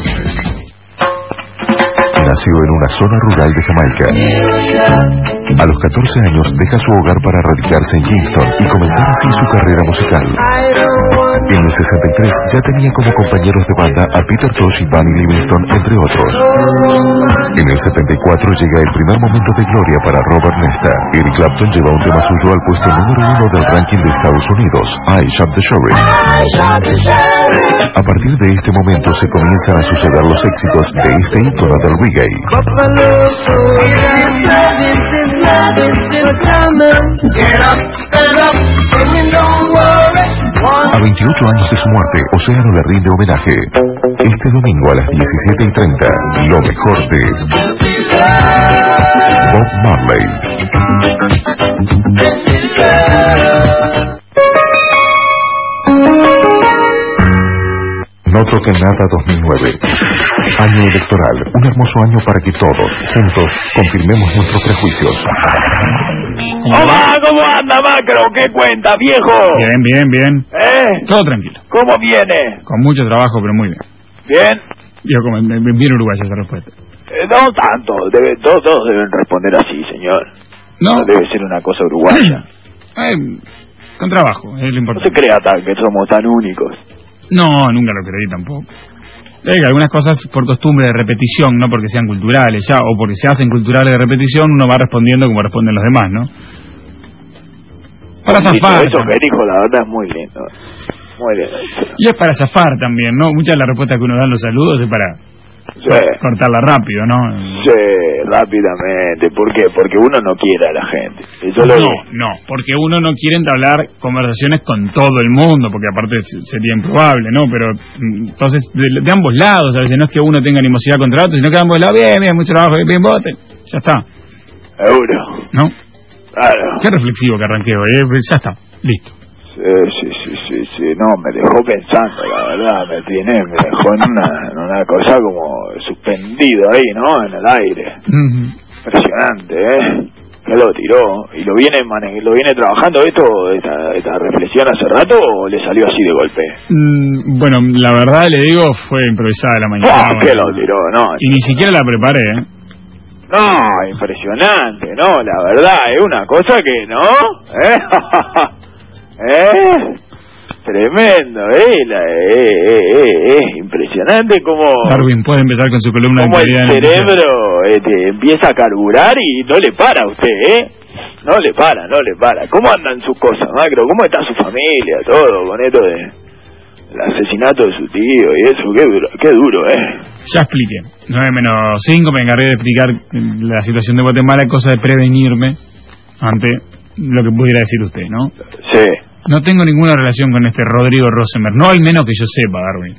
Nació en una zona rural de Jamaica. A los catorce años deja su hogar para radicarse en Kingston y comenzar así su carrera musical. En el sesenta y tres ya tenía como compañeros de banda a Peter Tosh y Bunny Livingston, entre otros. En el setenta y cuatro llega el primer momento de gloria para Robert Nesta. Eric Clapton lleva un tema suyo al puesto número uno del ranking de Estados Unidos, I Shot the Sheriff. A partir de este momento se comienzan a suceder los éxitos de este ícono del reggae. A veintiocho años de su muerte, Océano le rinde homenaje. Este domingo a las diecisiete y treinta, lo mejor de Bob Marley. No toquen nada dos mil nueve. Año electoral, un hermoso año para que todos, juntos, confirmemos nuestros prejuicios. Hola, ¿cómo anda, Macro? ¿Qué cuenta, viejo? Bien, bien, bien. ¿Eh? Todo tranquilo. ¿Cómo viene? Con mucho trabajo, pero muy bien. ¿Bien? Yo como bien uruguaya esa respuesta. Eh, no tanto, debe, todos, todos deben responder así, señor. No. No debe ser una cosa uruguaya. eh, con trabajo, es lo importante. No se crea tan, que somos tan únicos. No, nunca lo creí tampoco. Eh, algunas cosas por costumbre de repetición, no porque sean culturales ya, o porque se hacen culturales de repetición, uno va respondiendo como responden los demás, ¿no? Para zafar. Eso que dijo, la verdad, es muy lindo. Muy lindo. Y es para zafar también, ¿no? Muchas de las respuestas que uno da en los saludos es para sí. cortarla rápido, ¿no? Sí, rápidamente. ¿Por qué? Porque uno no quiere a la gente. Eso lo no, digo. no, porque uno no quiere entablar conversaciones con todo el mundo, porque aparte sería improbable, ¿no? Pero entonces, de, de ambos lados, a veces no es que uno tenga animosidad contra otro, sino que de ambos lados, bien, bien, mucho trabajo, bien, vote, ya está. Seguro. ¿No? Claro. Qué reflexivo que arranqué hoy, ¿eh? Ya está, listo. Sí, sí, sí, sí, sí, no, me dejó pensando, la verdad, me tiene, me dejó en una, en una cosa como suspendido ahí, ¿no? En el aire. Uh-huh. Impresionante, ¿eh? Que lo tiró, y lo viene mane lo viene trabajando esto, esta, esta reflexión hace rato, o le salió así de golpe. Mm, bueno, la verdad le digo, fue improvisada la mañana. ¡Oh, que lo tiró, no! Y ni siquiera la preparé, ¿eh? No, impresionante, no, la verdad, es una cosa que, ¿no? ¿Eh? ¿Eh? Tremendo, ¿eh? La, eh, eh, eh, eh. Impresionante como... Darwin puede empezar con su columna como de el cerebro eh, te empieza a carburar y no le para a usted, ¿eh? No le para, no le para. ¿Cómo andan sus cosas, Macro? ¿Cómo está su familia, todo, con esto de el asesinato de su tío y eso? Qué duro, qué duro, ¿eh? Ya expliqué. nueve menos cinco, me encargué de explicar la situación de Guatemala, cosa de prevenirme ante lo que pudiera decir usted, ¿no? Sí. No tengo ninguna relación con este Rodrigo Rosenberg, no al menos que yo sepa, Darwin.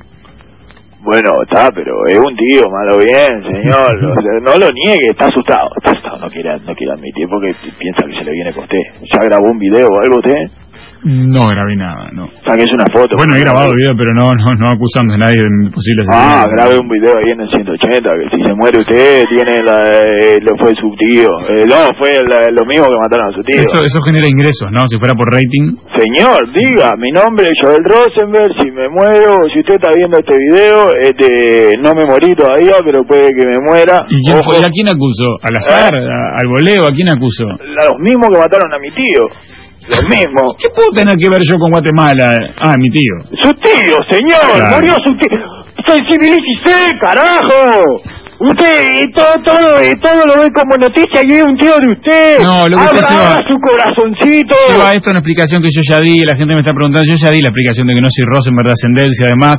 Bueno, está, pero es un tío, malo bien, señor. O sea, no lo niegue, está asustado. Está asustado, no quiere, no quiere admitir porque piensa que se le viene con usted. ¿Ya grabó un video o algo usted? No grabé nada, no. Saques una foto. Bueno, he grabado video, pero no no no acusando a nadie de posibles Ah, grabé un video ahí en el ciento ochenta, que si se muere usted, tiene la, eh, lo fue su tío. Eh, no, fue la, lo mismo que mataron a su tío. Eso eso genera ingresos, ¿no? Si fuera por rating. Señor, diga, mi nombre es Joel Rosenberg, si me muero, si usted está viendo este video, este, no me morí todavía, pero puede que me muera. ¿Y quién fue? ¿Y a quién acusó? ¿Al azar? ¿Eh? ¿Al voleo? ¿A quién acusó? A los mismos que mataron a mi tío. Lo mismo. ¿Qué puedo tener que ver yo con Guatemala? Ah, mi tío. Su tío, señor. Claro. Murió su tío. Sensibilícese, carajo. Usted todo, todo, todo lo ve como noticia y es un tío de usted. No, lo que Abra usted lleva, su corazoncito. Lleva esto una explicación que yo ya di, la gente me está preguntando, yo ya di la explicación de que no soy Rosenberg de ascendencia, además,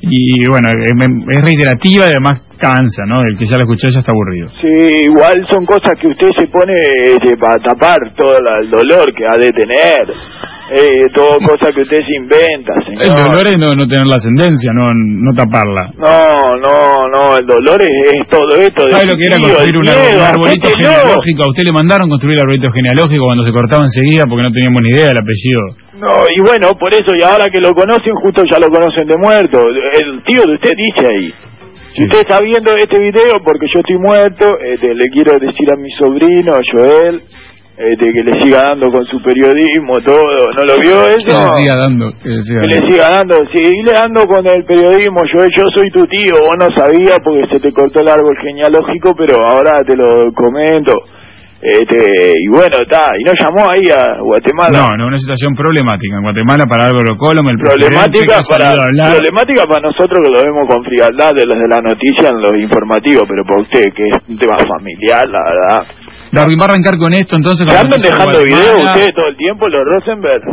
y bueno, es, es reiterativa y además cansa, ¿no? El que ya lo escuché ya está aburrido. Sí, igual son cosas que usted se pone este, para tapar todo la, el dolor que ha de tener. Eh, todo cosa que usted se inventa, señor. El dolor es no, no tener la ascendencia, no no taparla. No, no, no, el dolor es, es todo esto. ¿Sabe lo que era construir un, miedo, un arbolito genealógico? A usted le mandaron construir el arbolito genealógico cuando se cortaba enseguida porque no teníamos ni idea del apellido. No, y bueno, por eso, y ahora que lo conocen, justo ya lo conocen de muerto. El tío de usted dice ahí. Si usted está viendo este video porque yo estoy muerto, este, le quiero decir a mi sobrino, a Joel, este, que le siga dando con su periodismo, todo. ¿No lo vio eso? Que le siga dando. Que le siga, que le siga dando. Seguile dando con el periodismo, Joel, yo soy tu tío, vos no sabías porque se te cortó el árbol genealógico, pero ahora te lo comento. Este, y bueno, está, y no llamó ahí a Guatemala. No, no, una situación problemática en Guatemala para Álvaro Colom, el problemática para problemática para nosotros que lo vemos con frialdad de los de la noticia en los informativos, pero para usted que es un tema familiar, la verdad. Darwin, va a arrancar con esto entonces. ¿Se andan dejando videos ustedes todo el tiempo, los Rosenberg?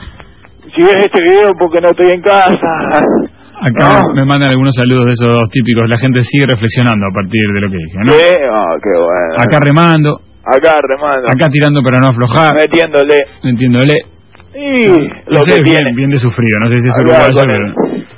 Si ves este video porque no estoy en casa. Acá no. Me mandan algunos saludos de esos típicos, la gente sigue reflexionando a partir de lo que dije, ¿no? Sí, oh, qué bueno. Acá remando. Acá remando. Acá tirando para no aflojar. Metiéndole. Metiéndole. Y no, lo sé, que bien, tiene. bien de sufrido, no sé si es uruguayo, pero...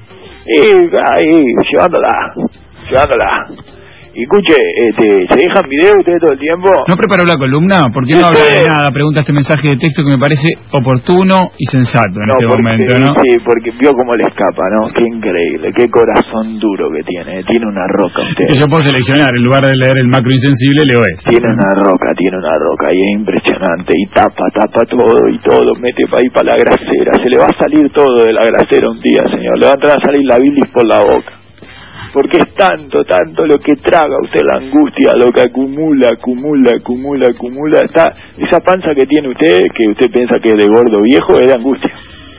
Y ahí, llevándola, llevándola. Y escuche, este, ¿se dejan video ustedes todo el tiempo? ¿No preparó la columna? ¿Por qué no habla de nada? Pregunta este mensaje de texto que me parece oportuno y sensato en no, este porque, momento, ¿no? Sí, porque vio cómo le escapa, ¿no? Qué increíble, qué corazón duro que tiene. Tiene una roca usted. Que yo puedo seleccionar, en lugar de leer el macro insensible, leo eso. Tiene una roca, tiene una roca y es impresionante. Y tapa, tapa todo y todo. Mete para ahí para la grasera. Se le va a salir todo de la grasera un día, señor. Le va a entrar a salir la bilis por la boca. Porque es tanto, tanto lo que traga usted, la angustia, lo que acumula, acumula, acumula, acumula. Está esa panza que tiene usted, que usted piensa que es de gordo viejo, es de angustia.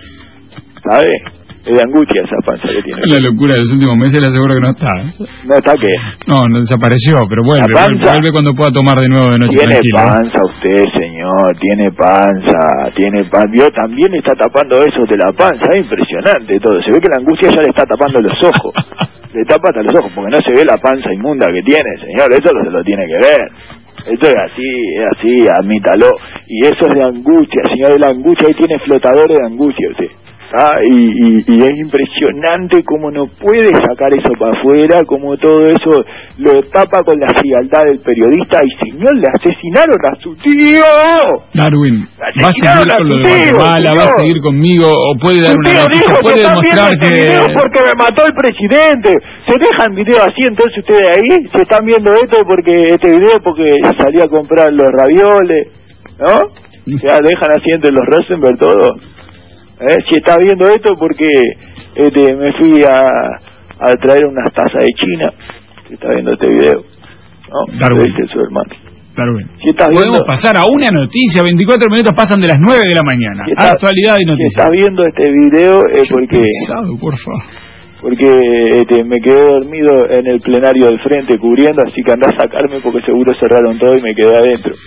¿Sabe? Es de angustia esa panza que tiene. La locura de los últimos meses le aseguro que no está. ¿No está qué? No, no desapareció, pero vuelve, vuelve, vuelve cuando pueda tomar de nuevo de noche. Tiene tranquilo. panza usted, señor, tiene panza, tiene panza. Yo también está tapando eso de la panza, es impresionante todo. Se ve que la angustia ya le está tapando los ojos. Le tapa hasta los ojos porque no se ve la panza inmunda que tiene, señor. Eso no se lo tiene que ver. Esto es así, es así, admítalo. Y eso es de angustia, señor, de la angustia. Ahí tiene flotadores de angustia usted. ¿Ah? Y, y, y es impresionante cómo no puede sacar eso para afuera, como todo eso lo tapa con la frialdad del periodista. Y señor, le asesinaron a su tío. Darwin, ¿va a seguir con lo de Guatemala? ¿Va a seguir conmigo? ¿O puede dar una noticia? ¿Puede demostrar que...? Video porque me mató el presidente. Se dejan video así, entonces ustedes ahí se están viendo esto porque este video porque salí a comprar los ravioles, ¿no? Ya dejan así entre los Rosenberg todo. Eh, si está viendo esto porque este, me fui a, a traer unas tazas de China. Si está viendo este video, ¿no? Darwin. Dice su hermano. Darwin. Si está Podemos viendo, pasar a una noticia. veinticuatro minutos pasan de las nueve de la mañana. Si está, Actualidad y noticias. Si está viendo este video es porque... Pesado, por favor. Porque este, me quedé dormido en el plenario del frente cubriendo, así que andá a sacarme porque seguro cerraron todo y me quedé adentro.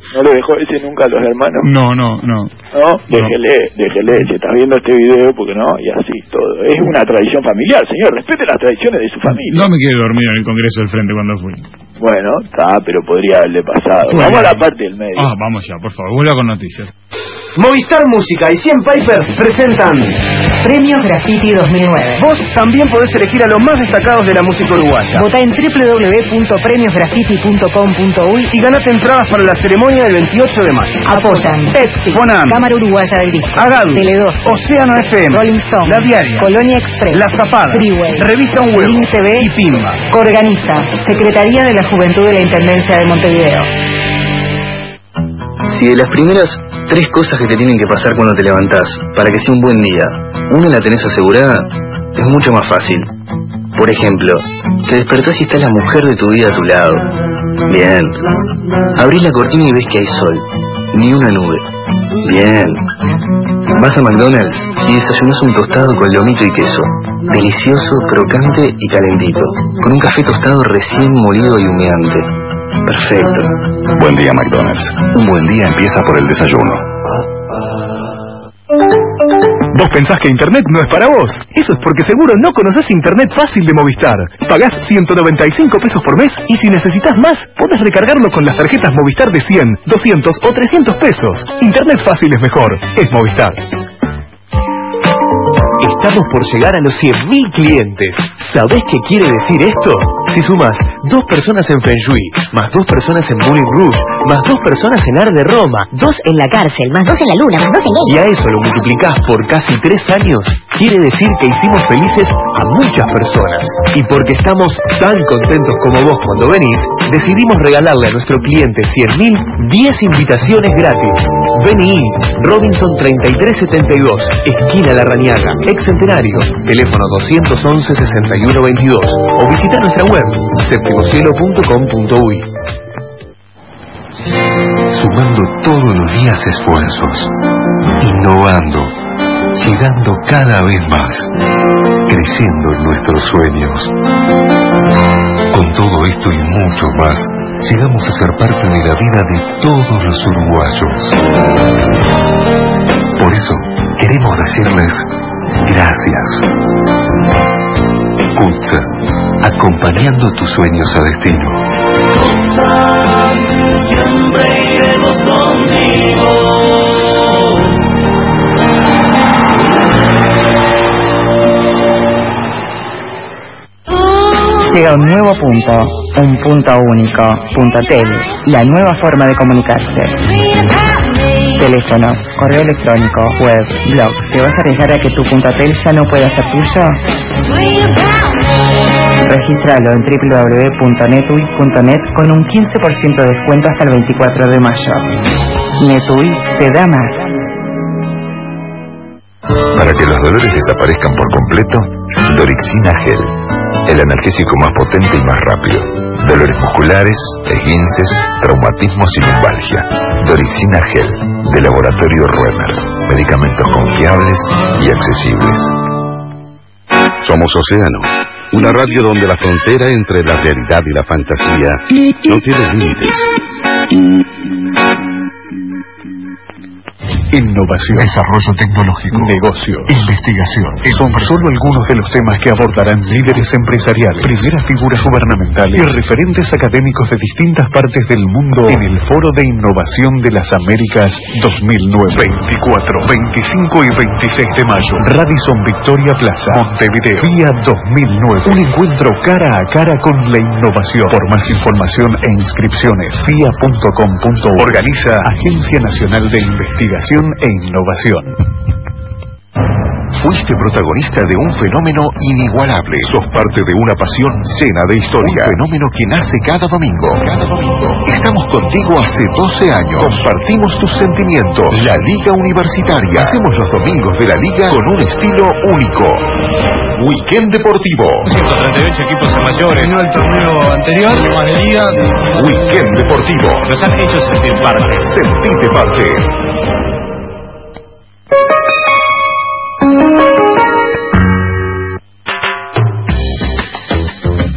¿No le dejó ese nunca a los hermanos? No, no, no. No, déjele, déjele, si está viendo este video, porque no, y así todo. Es una tradición familiar, señor, respete las tradiciones de su familia. No me quedé dormido en el Congreso del Frente cuando fui. Bueno, está, pero podría haberle pasado. Bueno. Vamos a la parte del medio. Ah, vamos ya, por favor, vuelva con noticias. Movistar Música y cien Pipers presentan Premios Graffiti dos mil nueve. Vos también podés elegir a los más destacados de la música uruguaya. Vota en doble u doble u doble u punto premios graffiti punto com punto uy y ganate entradas para la ceremonia del veintiocho de mayo. Apoyan Pepsi, Fonam, Cámara Uruguaya del Disco, Agadu, Tele dos, Océano F M, Rolling Stone, La Diaria, Colonia Express, La Zapada, Freeway, Revista Un Huevo, Link T V y Pimba. Organiza Secretaría de la Juventud de la Intendencia de Montevideo. Si de las primeras tres cosas que te tienen que pasar cuando te levantás para que sea un buen día, una la tenés asegurada, es mucho más fácil. Por ejemplo, te despertás y está la mujer de tu vida a tu lado. Bien. Abrís la cortina y ves que hay sol. Ni una nube. Bien. Vas a McDonald's y desayunás un tostado con lomito y queso. Delicioso, crocante y calentito. Con un café tostado recién molido y humeante. Perfecto. Buen día, McDonald's. Un buen día empieza por el desayuno. ¿Vos pensás que Internet no es para vos? Eso es porque seguro no conocés Internet fácil de Movistar. Pagás ciento noventa y cinco pesos por mes y si necesitas más, podés recargarlo con las tarjetas Movistar de cien, doscientos o trescientos pesos. Internet fácil es mejor. Es Movistar. Estamos por llegar a los cien mil clientes. ¿Sabés qué quiere decir esto? Si sumás dos personas en Feng Shui, más dos personas en Moulin Rouge, más dos personas en Art de Roma, Dos en la cárcel, más dos en la luna, más dos en y ella. a eso lo multiplicás por casi tres años, quiere decir que hicimos felices a muchas personas. Y porque estamos tan contentos como vos cuando venís, decidimos regalarle a nuestro cliente cien mil, diez invitaciones gratis. Vení, Robinson treinta y tres setenta y dos, esquina La Rañaga, ex Centenario, teléfono doscientos once, sesenta y uno veintidós, o visita nuestra web, séptimo cielo punto com punto uy. Sumando todos los días esfuerzos, innovando, llegando cada vez más, creciendo en nuestros sueños. Con todo esto y mucho más, llegamos a ser parte de la vida de todos los uruguayos. Por eso, queremos decirles gracias. Kutza, acompañando tus sueños a destino. Siempre iremos contigo. Llega un nuevo punto, un punto único, Punto Tel, la nueva forma de comunicarse. Teléfonos, correo electrónico, web, blog. ¿Te vas a arriesgar a que tu Punto Tel ya no pueda ser tuyo? Regístralo en doble u doble u doble u punto netui punto net con un quince por ciento de descuento hasta el veinticuatro de mayo. Netui te da más. Para que los dolores desaparezcan por completo, Dorixina Gel, el analgésico más potente y más rápido. Dolores musculares, esguinces, traumatismos y lumbalgia. Dorixina Gel, de Laboratorio Ruemers. Medicamentos confiables y accesibles. Somos Océano, una radio donde la frontera entre la realidad y la fantasía no tiene límites. Innovación, desarrollo tecnológico, negocio, investigación. Son solo algunos de los temas que abordarán líderes empresariales, primeras figuras gubernamentales y referentes académicos de distintas partes del mundo en el Foro de Innovación de las Américas dos mil nueve. veinticuatro, veinticinco y veintiséis de mayo. Radisson Victoria Plaza, Montevideo. F I A dos mil nueve. Un encuentro cara a cara con la innovación. Por más información e inscripciones, F I A punto com punto uy. Organiza Agencia Nacional de Investigación e Innovación. Fuiste protagonista de un fenómeno inigualable. Sos parte de una pasión llena de historia. Un fenómeno que nace cada domingo. Cada domingo. Estamos contigo hace doce años. Compartimos tus sentimientos. La Liga Universitaria. Hacemos los domingos de la Liga con un estilo único. Weekend Deportivo. ciento treinta y ocho equipos mayores. No el torneo anterior, más de liga. Weekend Deportivo. Nos han hecho sentir parte. Sentite parte.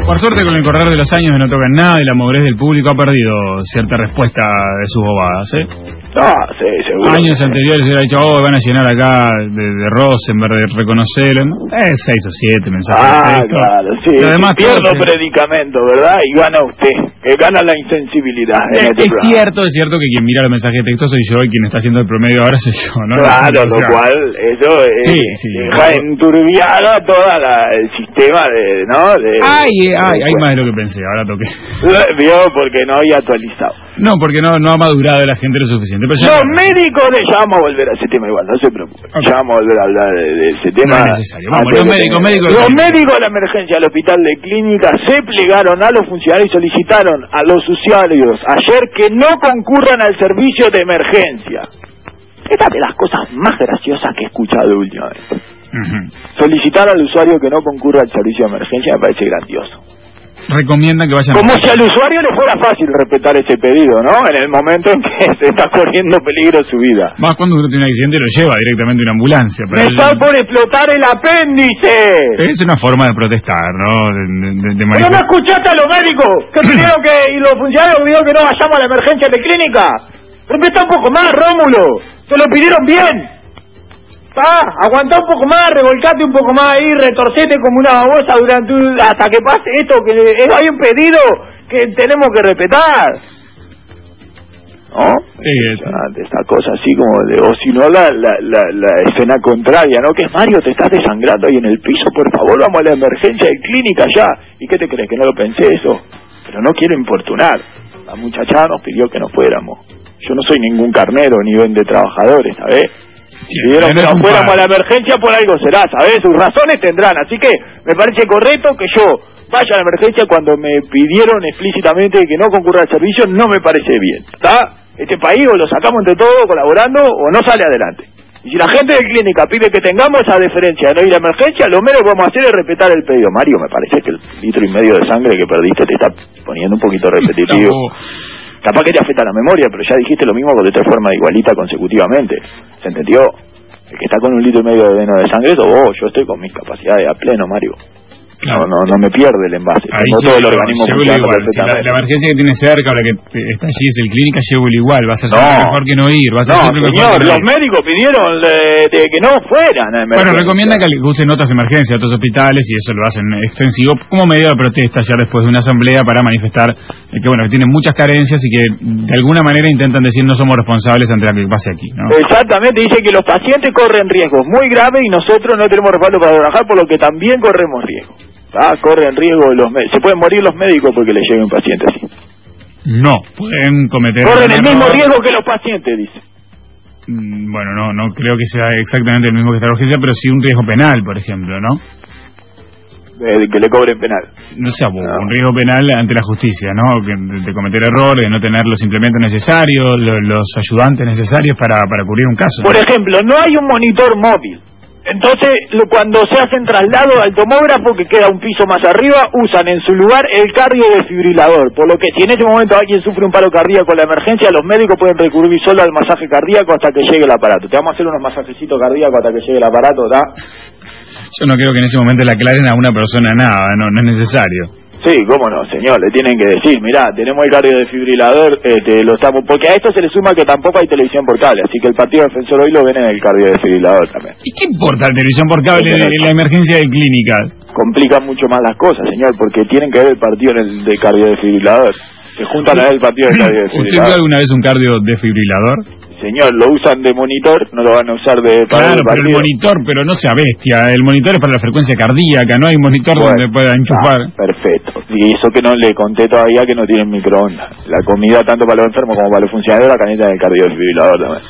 Por suerte, con el correr de los años no tocan nada y la madurez del público ha perdido cierta respuesta de sus bobadas, ¿eh? No, sí, seguro. Años anteriores hubiera dicho, oh, van a llenar acá de, de Rosenberg, de reconocer. Eh, seis o siete mensajes Ah, de texto. claro, sí. Además, pierdo predicamento, ¿verdad? Y gana usted, que gana la insensibilidad. Es, en este es programa. cierto, es cierto que quien mira los mensajes de texto soy yo y quien está haciendo el promedio ahora soy yo, ¿no? Claro, O lo sea, cual, eso eh, Sí, sí. deja enturbiada toda la, el sistema de, ¿no? De, Ay, de- ay, de- hay más de lo que pensé, ahora toqué. Vio, porque no había actualizado. No, porque no, no ha madurado la gente lo suficiente. Pero ya Los médicos, de- ya vamos a volver a ese tema igual, no se preocupe. Ya vamos a volver a hablar de, de ese tema. No es necesario. Vamos, Antes los que médicos, tenga- médicos de Los clínica. médicos de la emergencia del hospital de clínica se plegaron a los funcionarios y solicitaron a los usuarios ayer que no concurran al servicio de emergencia. Esta es de las cosas más graciosas que he escuchado últimamente. Solicitar al usuario que no concurra al servicio de emergencia me parece grandioso. Recomiendan que vayan. Como si al usuario le fuera fácil respetar ese pedido, ¿no? En el momento en que se está corriendo peligro su vida. Más cuando uno tiene un accidente lo lleva directamente a una ambulancia. Pero ¡Me está por explotar el apéndice! es una forma de protestar, ¿no? De, de, de ¿Pero no manifestar. escuchaste a los médicos que pidieron que, y los funcionarios pidieron que no vayamos a la emergencia de clínica? Respeta un poco más, Rómulo. Te lo pidieron bien. Ah, aguantá un poco más, revolcate un poco más ahí, retorcete como una babosa durante un, hasta que pase esto, que es, hay un pedido que tenemos que respetar. ¿No? Sí, es. De esta cosa así como de, o si no la, la, la, la escena contraria, ¿no? Que es Mario, te estás desangrando ahí en el piso, por favor, vamos a la emergencia de clínica ya. ¿Y qué te crees? Que no lo pensé eso. Pero no quiero importunar. La muchacha nos pidió que no fuéramos. Yo no soy ningún carnero ni vende trabajadores, ¿sabes? Si pidieron que no fuéramos a la emergencia, por algo será, ¿sabes? Sus razones tendrán. Así que me parece correcto que yo vaya a la emergencia cuando me pidieron explícitamente que no concurra al servicio, no me parece bien, ¿está? Este país o lo sacamos entre todos colaborando o no sale adelante. Y si la gente de clínica pide que tengamos esa deferencia de no ir a emergencia, lo menos que vamos a hacer es respetar el pedido. Mario, me parece que el litro y medio de sangre que perdiste te está poniendo un poquito repetitivo. Capaz que te afecta la memoria, pero ya dijiste lo mismo de otra forma igualita consecutivamente. ¿Se entendió? El que está con un litro y medio de veno de sangre es vos, yo estoy con mis capacidades a pleno, Mario. No, no, no me pierde el envase. Ahí Tengo todo el organismo llévelo funcionando igual. Si la, perfectamente. la emergencia que tiene cerca o la que te- está allí es el clínica, llévelo igual. Va a ser No. siempre mejor que no ir. Va a ser No, siempre mejor señor, que no los ir. médicos pidieron eh, de que no fueran a emergencia. Bueno, recomienda que usen otras emergencias, otros hospitales, y eso lo hacen extensivo como medida de protesta ya después de una asamblea para manifestar eh, que bueno que tienen muchas carencias y que de alguna manera intentan decir no somos responsables ante lo que pase aquí, ¿no? Exactamente, dice que los pacientes corren riesgos muy graves y nosotros no tenemos respaldo para trabajar, por lo que también corremos riesgo. ¿Ah? Corren riesgo los médicos. Se pueden morir los médicos porque les llegue un paciente así. No, pueden cometer... Corren un el mismo error. riesgo que los pacientes, dice. Mm, Bueno, no no creo que sea exactamente el mismo que esta urgencia, pero sí un riesgo penal, por ejemplo, ¿no? De que le cobren penal. No sé, un riesgo penal ante la justicia, ¿no? Que- De, de cometer errores, de no tener los implementos necesarios, lo- los ayudantes necesarios para, para cubrir un caso, ¿no? Por ejemplo, no hay un monitor móvil. Entonces, lo- cuando se hacen traslados al tomógrafo que queda un piso más arriba, usan en su lugar el cardiodefibrilador. Por lo que si en ese momento alguien sufre un paro cardíaco en la emergencia, los médicos pueden recurrir solo al masaje cardíaco hasta que llegue el aparato. Te vamos a hacer unos masajecitos cardíacos hasta que llegue el aparato, ¿da? Yo no creo que en ese momento le aclaren a una persona nada, no, no es necesario. Sí, cómo no, señor, le tienen que decir, mirá, tenemos el cardiodefibrilador, este, lo estamos, porque a esto se le suma que tampoco hay televisión por cable, así que el partido defensor hoy lo ven en el cardiodefibrilador también. ¿Y qué importa la televisión por cable en, en la emergencia de clínicas? Complica mucho más las cosas, señor, porque tienen que ver el partido en el de cardiodefibrilador. Se juntan a ver el partido del ¿Usted vio cardiodefibrilador. alguna vez un cardiodefibrilador? Señor, lo usan de monitor, no lo van a usar de para Claro, el pero el partido. monitor, pero no sea bestia. El monitor es para la frecuencia cardíaca, no hay monitor Bueno, donde pueda enchufar. ah, perfecto. Y eso que no le conté todavía que no tienen microondas. La comida tanto para los enfermos como para los funcionarios, la caneta del cardiodefibrilador también.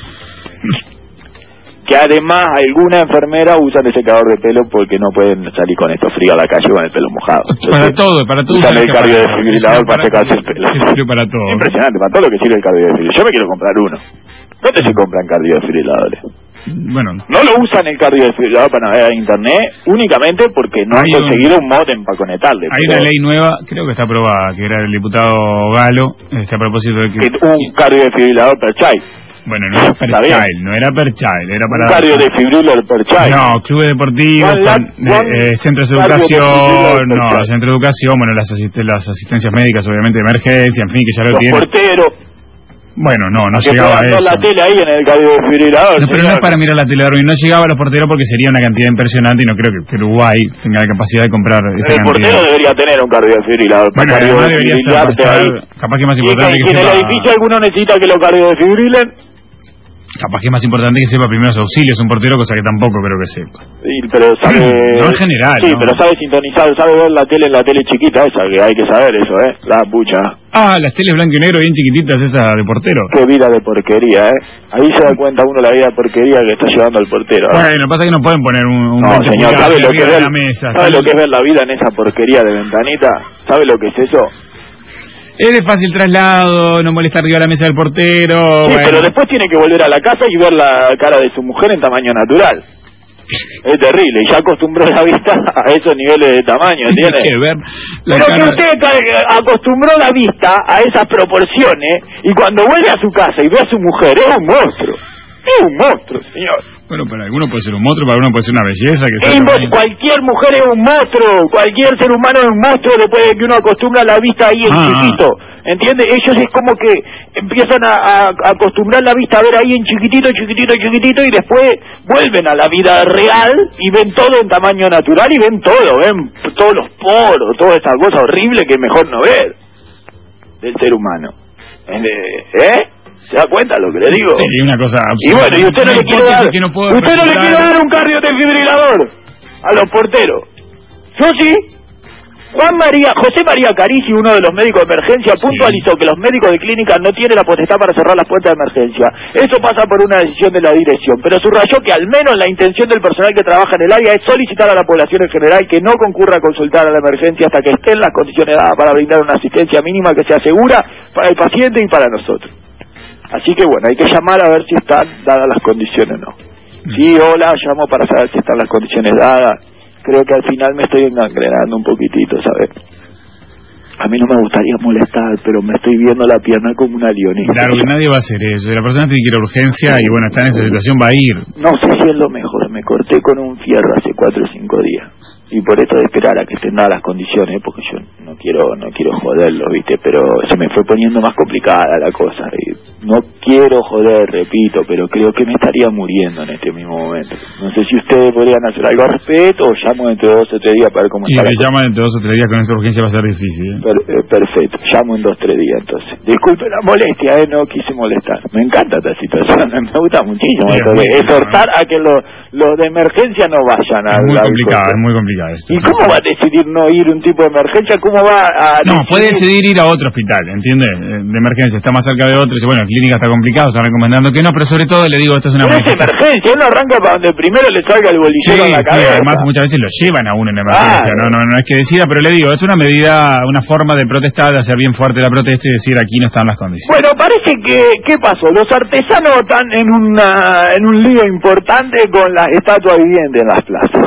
Que además alguna enfermera usan ese secador de pelo porque no pueden salir con esto frío a la calle con el pelo mojado. Para todo, para todo. Usan el usan el cardiodefibrilador para para- secarse el pelo. sirve para todo. Impresionante, para todo lo que sirve el cardiodefibrilador. Yo me quiero comprar uno. ¿Dónde se compran cardiodefibriladores? Bueno, No lo usan el cardiodefibrilador para navegar a internet únicamente porque no han Hay un- conseguido un modem para conectarle. hay pero una ley nueva, creo que está aprobada, que era el diputado Galo, este, a propósito de que... que un cardiodefibrilador per child. Bueno, no era per child, no era per child, era para... Un cardio de fibrilar per child. No, clubes deportivos, con, eh, eh, centros de educación, no, centro de educación, bueno, las, asist las asistencias médicas, obviamente, de emergencia, en fin, que ya lo tienen. Los porteros. Bueno, no, no que llegaba a eso. la tele ahí en el cardiofibrilador. No, pero no es para mirar la tele, Darwin, no llegaba a los porteros porque sería una cantidad impresionante y no creo que, que Uruguay tenga la capacidad de comprar esa el cantidad. El portero debería tener un cardiofibrilador. Bueno, además debería ser, pasar, capaz que es más importante que, que, que en el edificio alguno necesita que lo cardiofibrilen. Capaz que es más importante que sepa primeros auxilios un portero, cosa que tampoco creo que sepa. Sí, pero sabe... no en general, Sí, ¿no? pero sabe sintonizar, sabe ver la tele en la tele chiquita esa, que hay que saber eso, ¿eh? La pucha. Ah, las teles blanco y negro bien chiquititas, esa de portero. Qué vida de porquería, ¿eh? Ahí se da cuenta uno la vida de porquería que está llevando el portero, ¿eh? Bueno, pasa que no pueden poner un... un no, señor, ¿sabe lo que es ver, la mesa? ¿sabe lo que es ver la vida en esa porquería de ventanita? ¿Sabe lo que es eso? Es de fácil traslado, no molestar arriba a la mesa del portero. Sí, bueno. Pero después tiene que volver a la casa y ver la cara de su mujer en tamaño natural. Es terrible, y ya acostumbró la vista a esos niveles de tamaño, ¿entiendes? Que ver la pero cara... que usted acostumbró la vista a esas proporciones y cuando vuelve a su casa y ve a su mujer, es un monstruo. Es un monstruo, señor. Bueno, para algunos puede ser un monstruo, para algunos puede ser una belleza. Que sea tamaño... Cualquier mujer es un monstruo, cualquier ser humano es un monstruo después de que uno acostumbra la vista ahí en ah, chiquito. ¿Entiendes? Ellos es como que empiezan a, a, a acostumbrar la vista a ver ahí en chiquitito, chiquitito, chiquitito y después vuelven a la vida real y ven todo en tamaño natural y ven todo, ven todos los poros, toda esa cosa horrible que mejor no ver del ser humano. ¿Eh? ¿Se da cuenta lo que le digo? Sí, una cosa absurda. Y bueno, y usted no le quiere dar, no usted no le quiere dar un cardio desfibrilador a los porteros. Yo sí. Juan María, José María Carici, uno de los médicos de emergencia, puntualizó sí. que los médicos de clínica no tienen la potestad para cerrar las puertas de emergencia. Eso pasa por una decisión de la dirección, pero subrayó que al menos la intención del personal que trabaja en el área es solicitar a la población en general que no concurra a consultar a la emergencia hasta que estén las condiciones dadas para brindar una asistencia mínima que sea segura para el paciente y para nosotros. Así que bueno, hay que llamar a ver si están dadas las condiciones o no. Sí, hola, llamo para saber si están las condiciones dadas. Creo que al final me estoy engangrenando un poquitito, ¿sabes? A mí no me gustaría molestar, pero me estoy viendo la pierna como una leonesa. Claro, que nadie va a hacer eso. La persona tiene que ir a urgencia y bueno, está en esa situación, va a ir. No sé si es lo mejor. Me corté con un fierro hace cuatro o cinco días. Y por esto de esperar a que estén dadas las condiciones, porque yo no quiero no quiero joderlo, ¿viste? Pero se me fue poniendo más complicada la cosa. Y no quiero joder, repito, pero creo que me estaría muriendo en este mismo momento. No sé si ustedes podrían hacer algo al respecto o llamo dentro de dos o tres días para ver cómo y está. Y me llaman dentro de dos o tres días con esa urgencia va a ser difícil, ¿eh? Per, eh, perfecto, llamo en dos o tres días entonces. Disculpe la molestia, ¿eh? No quise molestar. Me encanta esta situación, me gusta muchísimo sí, esto de exhortar a que los, los de emergencia no vayan a... Es muy complicado, es muy complicado esto. ¿Y cómo va a decidir no ir un tipo de emergencia? ¿Cómo va a...? No, decidir? Puede decidir ir a otro hospital, ¿entiende? De emergencia, está más cerca de otro, dice, bueno, clínica está complicado, está recomendando que no, pero sobre todo le digo, esto es una... Pero es emergencia, uno arranca para donde primero le salga el bolillero sí, en la cabeza. Sí, además muchas veces lo llevan a uno en emergencia, ah, no, no, no es que decida, pero le digo, es una medida, una forma de protestar, de hacer bien fuerte la protesta y decir, aquí no están las condiciones. Bueno, parece que, ¿qué pasó? Los artesanos están en una en un lío importante con las estatuas vivientes en las plazas.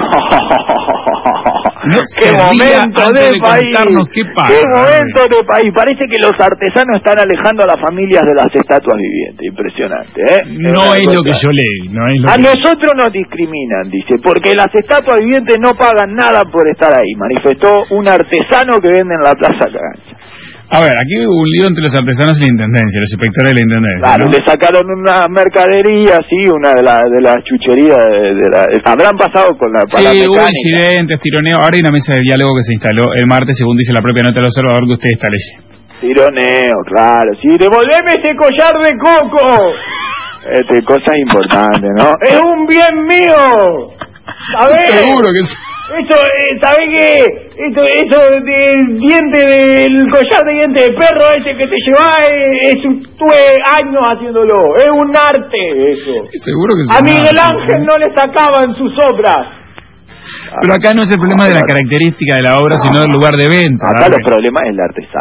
No ¡Qué momento de, de país! Qué, pasa, ¡Qué momento de país! Parece que los artesanos están alejando a las familias de las estatuas vivientes. Impresionante, ¿eh? No es, es lo que yo leí. No es lo a que nosotros nos discriminan, dice, porque las estatuas vivientes no pagan nada por estar ahí, manifestó un artesano que vende en la Plaza Cagancha. A ver, aquí hubo un lío entre los artesanos y la intendencia, los inspectores de la intendencia. Claro, ¿no? le sacaron una mercadería, sí, una de las de las chucherías de, de la... Habrán pasado con la... Sí, hubo incidentes, tironeo. Ahora hay una mesa de diálogo que se instaló el martes, según dice la propia nota del Observador que usted está leyendo. Tironeo, claro, sí, devolveme ese collar de coco. Este, cosa importante, ¿no? Es un bien mío. ¿Sabés? Seguro que sí. Eso, eh, ¿sabés qué? Eso, eso del diente, del collar de diente de perro ese que te llevás, eh, es un, tuve años haciéndolo. Es un arte eso. Seguro que sí. A Miguel Ángel no le sacaban sus obras. Pero acá no es el problema de la característica de la obra, sino del lugar de venta. Acá el problema es el artesano.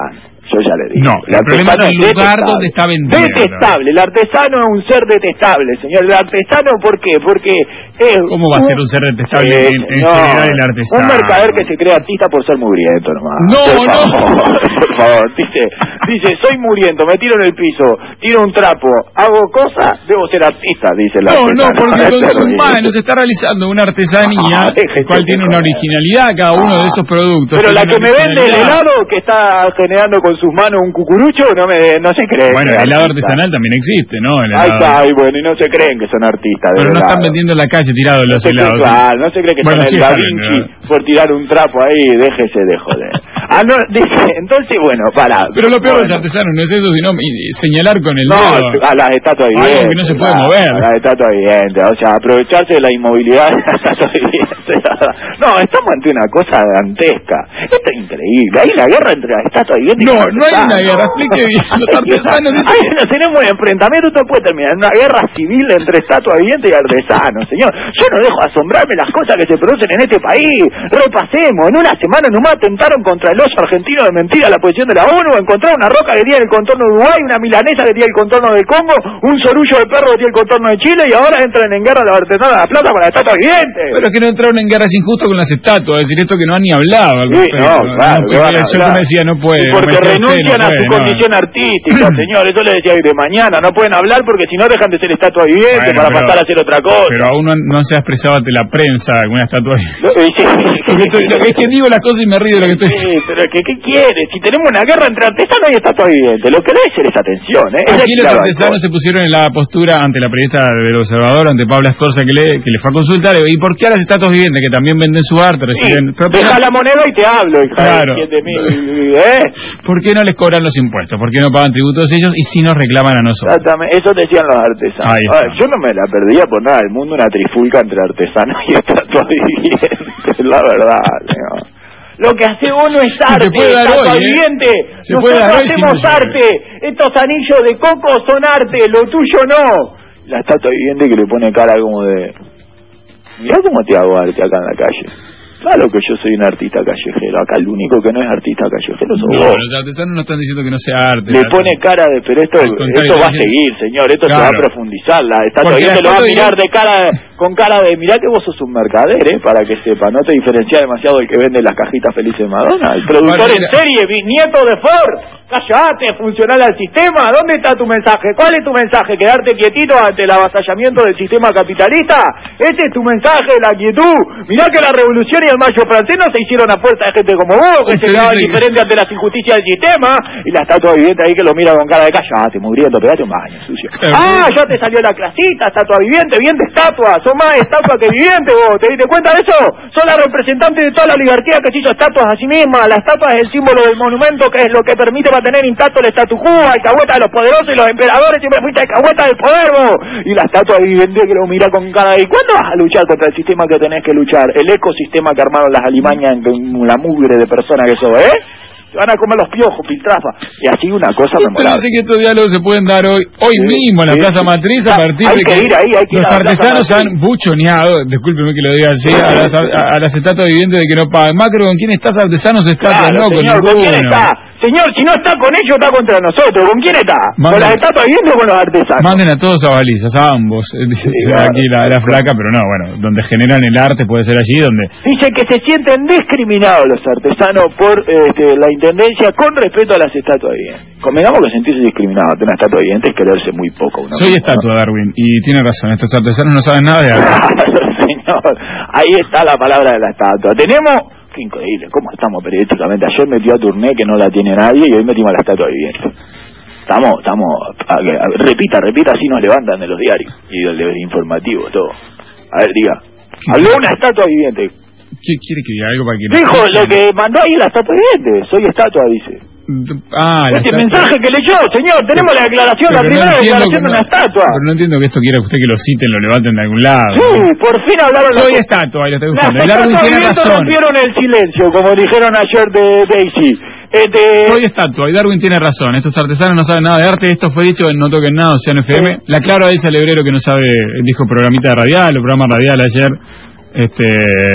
Yo ya le digo. No, el, el problema es el lugar donde está vendiendo. Detestable, el artesano es un ser detestable, señor. El artesano, ¿por qué? Porque es... ¿Cómo va a ser un ser detestable eh, en, en no, general el artesano? Un mercader que se cree artista por ser mugriento nomás. No, por no. Favor, por favor, dice, dice, soy mugriento, me tiro en el piso, tiro un trapo, hago cosas, debo ser artista, dice el No, artesano. no, porque con sus manos está realizando una artesanía, ah, el cual tiene una originalidad cada uno de esos productos. Pero la que me vende el helado que está generando con sus manos un cucurucho no me no se cree. Bueno, el helado artesanal también existe, ¿no? El ahí está, ahí bueno, y no se creen que son artistas. Pero no helado. Están vendiendo en la calle tirados los no helados. Cree, claro, no se cree que bueno, son sí el Da bien, Vinci ¿no? por tirar un trapo ahí, déjese de joder. Ah, no, dice, entonces, bueno, para. Pero lo peor de bueno. los artesanos no es eso, sino señalar con el no, dedo. a las estatuas vivientes. Algo que no se puede claro, mover. A las estatuas vivientes, o sea, aprovecharse de la inmovilidad de las estatuas vivientes. No, estamos ante una cosa dantesca. Esto es increíble. Hay una guerra entre las estatuas vivientes no, y los no hay una guerra, explique bien. Los artesanos dicen... Ay, no, tenemos un enfrentamiento, esto puede terminar en una guerra civil entre estatuas vivientes y artesanos, señor. Yo no dejo asombrarme las cosas que se producen en este país. Repasemos, en una semana nomás atentaron contra el oso argentino de mentira la posición de la ONU, encontraron una roca que tiene el contorno de Uruguay, una milanesa que tiene el contorno de Congo, un sorullo de perro que tiene el contorno de Chile, y ahora entran en guerra los artesanos de La Plata con las estatuas vivientes. Pero es que no entraron en guerra, es injusto con las estatuas, es decir, esto que no han ni hablado. Sí, no, claro, no, que van a yo hablar. me decía, no puede. Y porque me renuncian usted, no a su puede, condición no. artística, señor, eso le decía hoy de mañana, no pueden hablar porque si no dejan de ser estatuas vivientes Bueno, para pero, pasar a hacer otra cosa. Pero aún no, no se ha expresado ante la prensa alguna estatua. No, eh, sí, Porque estoy, es que digo las cosas y me río de lo que estoy sí, pero ¿qué, ¿qué quiere? Si tenemos una guerra entre artesanos y estatuas vivientes, lo que debe ser es atención, ¿eh? Aquí es los claro, artesanos se pusieron en la postura ante la periodista del Observador, ante Paula Escorza, que le, que le fue a consultar. ¿Y por qué a las estatuas vivientes, que también venden su arte, reciben... Sí, deja la moneda y te hablo, hija. Claro. De mí, ¿eh? ¿Por qué no les cobran los impuestos? ¿Por qué no pagan tributos ellos y si nos reclaman a nosotros? Exactamente, eso decían los artesanos. A ver, yo no me la perdía por nada del mundo, una trifulca entre artesanos y estatuas vivientes, la verdad, señor. Lo que hace uno es arte, estatua hoy, viviente. ¿eh? Se Nosotros puede hacemos hoy, arte. Estos anillos de coco son arte, lo tuyo no. La estatua viviente que le pone cara como de... Mirá cómo te hago arte acá en la calle. Claro que yo soy un artista callejero. Acá el único que no es artista callejero sos no, vos. Los artesanos no están diciendo que no sea arte. Le arte. pone cara de... Pero esto, esto va a seguir, señor. Esto claro. se va a profundizar. La estatua viviente lo va a mirar de cara... Con cara de... Mirá que vos sos un mercader, ¿eh? Para que sepa. No te diferencia demasiado el que vende las cajitas felices de Madonna. El productor bueno, en serie, bisnieto de Ford. Cállate, funcional al sistema. ¿Dónde está tu mensaje? ¿Cuál es tu mensaje? ¿Quedarte quietito ante el avasallamiento del sistema capitalista? Ese es tu mensaje, la quietud. Mirá que la revolución y el mayo francés no se hicieron a fuerza de gente como vos, que se quedaban indiferentes ante las injusticias del sistema. Y la estatua viviente ahí que lo mira con cara de cállate, mugriento, pegate un baño, sucio. Ah, ya te salió la clasita, estatua viviente, bien de estatua. Son más estatua que viviente vos. ¿Te diste cuenta de eso? Son las representantes de toda la oligarquía que se hizo estatuas a sí misma. La estatua es el símbolo del monumento, que es lo que permite mantener intacto el statu quo, alcahueta de los poderosos y los emperadores. Siempre fuiste alcahueta del poder vos. Y la estatua viviente que lo mira con cara de... ¿Cuándo vas a luchar contra el sistema que tenés que luchar? El ecosistema que armaron las alimañas en la mugre de persona que sos, ¿eh? Te van a comer los piojos, piltrafa. Y así una cosa memorable. Parece que estos diálogos se pueden dar hoy hoy sí, mismo en la sí, Plaza sí. Matriz a partir hay de que, que ir ahí, hay que los ir a artesanos han buchoneado, discúlpeme que lo diga así, a las, a, a las estatuas vivientes de que no pagan. Macro, ¿con quién estás? Artesanos estatuas, claro, no, señor, con ¿con quién ninguno. está? Señor, si no está con ellos, está contra nosotros. ¿Con quién está? Manden, ¿con las estatuas vivientes o con los artesanos? Manden a todos a balizas, a ambos. Dice sí, claro, aquí la, la flaca, pero no, bueno, donde generan el arte puede ser allí donde... Dice que se sienten discriminados los artesanos por este, la intendencia con respecto a las estatuas vivientes. Convengamos que sentirse discriminado ante una estatua viviente es quererse muy poco. Uno Soy mismo, estatua, ¿no? Darwin, y tiene razón, estos artesanos no saben nada de arte. Señor, ahí está la palabra de la estatua. Tenemos... Qué increíble, ¿cómo estamos periodísticamente? Ayer metió a Tourné, que no la tiene nadie, y hoy metimos a la estatua viviente. Estamos, estamos, a, a, repita, repita, así nos levantan de los diarios y del deber informativo, todo. A ver, diga. Habló una estatua viviente. ¿Qué quiere que diga algo para que... Dijo lo que mandó ahí la estatua viviente. Soy estatua, dice. Ah, la este mensaje que leyó, señor, tenemos la declaración, la primera no declaración de una no, estatua. Pero no entiendo que esto quiera usted que lo citen, lo levanten de algún lado. Sí, ¿no? Por fin hablaron. Soy la estatua, ahí lo estoy buscando. Las estatuas tiene razón. Rompieron el silencio, como dijeron ayer de Daisy. Este... Soy estatua, y Darwin tiene razón. Estos artesanos no saben nada de arte. Esto fue dicho en No Toquen Nada, Océano F M. Sí. La Clara dice al hebrero que no sabe, dijo programita de radial, o programa radial ayer. Este,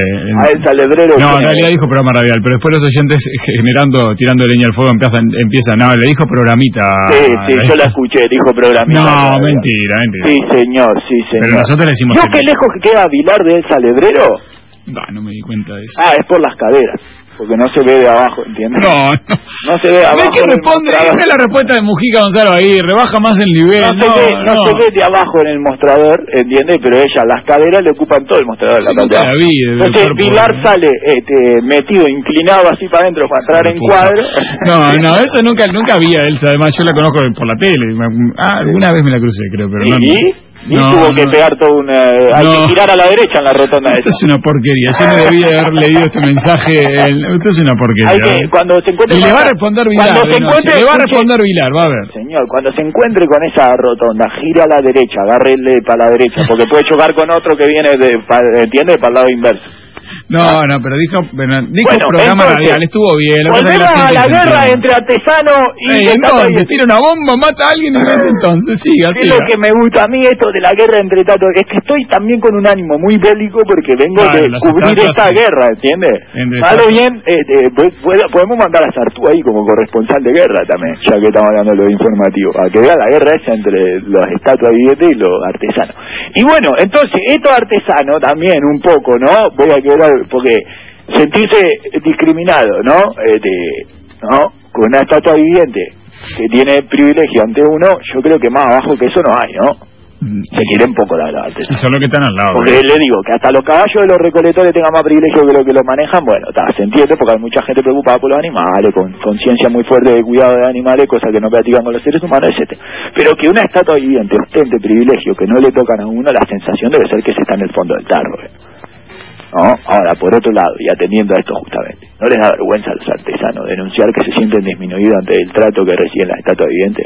a el Salebrero. No, en realidad dijo programa radial, pero después los oyentes generando, tirando leña al fuego empiezan, empiezan, no, le dijo programita. Sí, sí, yo la escuché, dijo programita. No, radial. mentira, mentira. Sí, señor, sí, señor. Pero nosotros le decimos. ¿Yo que qué lejos que queda Vilar de el Salebrero? No, no me di cuenta de eso. Ah, es por las caderas. Porque no se ve de abajo, ¿entiendes? No, no. No se ve de abajo. ¿Ves que responde? Es la respuesta de Mujica Gonzalo ahí, rebaja más el nivel. No, No, se, ve, no, no. se ve de abajo en el mostrador, ¿entiendes? Pero ella, las caderas le ocupan todo el mostrador. Sí, la nunca la vi, del Entonces cuerpo, Vilar ¿no? sale este, metido, inclinado así para adentro para entrar en cuadro. No, no, eso nunca nunca vi a Elsa. Además, yo la conozco por la tele. Ah, alguna vez me la crucé, creo, pero no. ¿Y? Y No, tuvo no. que pegar todo una... Hay No. que girar a la derecha en la rotonda Esto esa. es una porquería. Yo no debía haber leído este mensaje. El- Esto es una porquería. Hay que, cuando se encuentre Y le con va a esa- responder Vilar. cuando se de noche. encuentre, Le va a escuche- responder Vilar, va a ver. Señor, cuando se encuentre con esa rotonda, gira a la derecha, agárrele para la derecha, porque puede chocar con otro que viene de, pa- ¿entiende? Para el lado inverso. No, no, pero dijo, bueno, dijo Bueno, programa entonces, radial, estuvo bien. Lo que pasa es que Volvemos a gente la se guerra entiende. entre artesano y... Ey, entonces, tira una bomba, mata a alguien y ves entonces, siga, Es siga. lo que me gusta a mí esto de la guerra entre Tato, es que estoy también con un ánimo muy bélico porque vengo Claro, de las cubrir estatuas, esta sí. guerra, ¿entiendes? Entre Malo estatuas. bien, eh, eh, pu- puedo- podemos mandar a Sartú ahí como corresponsal de guerra también, ya que estamos hablando de lo informativo, a que vea la guerra esa entre los estatuas vivientes y los artesanos. Y bueno, entonces, estos artesanos también un poco, ¿no? Voy a quedar, porque sentirse discriminado, ¿no? Eh, de- ¿no? Con una estatua viviente que tiene privilegio ante uno, yo creo que más abajo que eso no hay, ¿no? Se quiere un poco la, la Y son los que están al lado. porque le digo que hasta los caballos de los recolectores tengan más privilegio que los que los manejan, bueno, ta, se entiende porque hay mucha gente preocupada por los animales, con conciencia muy fuerte de cuidado de animales, cosas que no practican con los seres humanos, etcétera. Pero que una estatua viviente ostente privilegio que no le tocan a uno, la sensación debe ser que se está en el fondo del tarro. ¿eh? ¿No? Ahora, por otro lado, y atendiendo a esto justamente, ¿no les da vergüenza a los artesanos denunciar que se sienten disminuidos ante el trato que reciben las estatuas vivientes?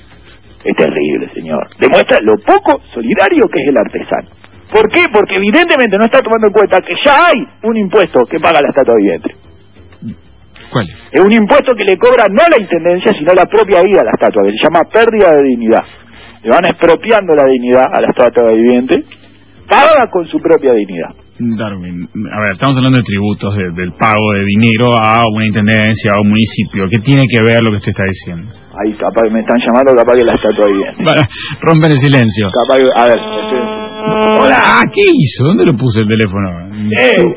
Es terrible, señor. Demuestra lo poco solidario que es el artesano. ¿Por qué? Porque evidentemente no está tomando en cuenta que ya hay un impuesto que paga la estatua viviente. ¿Cuál? Es un impuesto que le cobra no la intendencia, sino la propia vida a la estatua, que se llama pérdida de dignidad. Le van expropiando la dignidad a la estatua viviente, paga con su propia dignidad. Darwin, a ver, estamos hablando de tributos, de- del pago de dinero a una intendencia, a un municipio. ¿Qué tiene que ver lo que usted está diciendo? Ahí capaz que me están llamando, capaz que la estatua viviente. Para romper el silencio. Capaz que, a ver, estoy- Hola. Ah, ¿qué hizo? ¿Dónde lo puso el teléfono? Eh.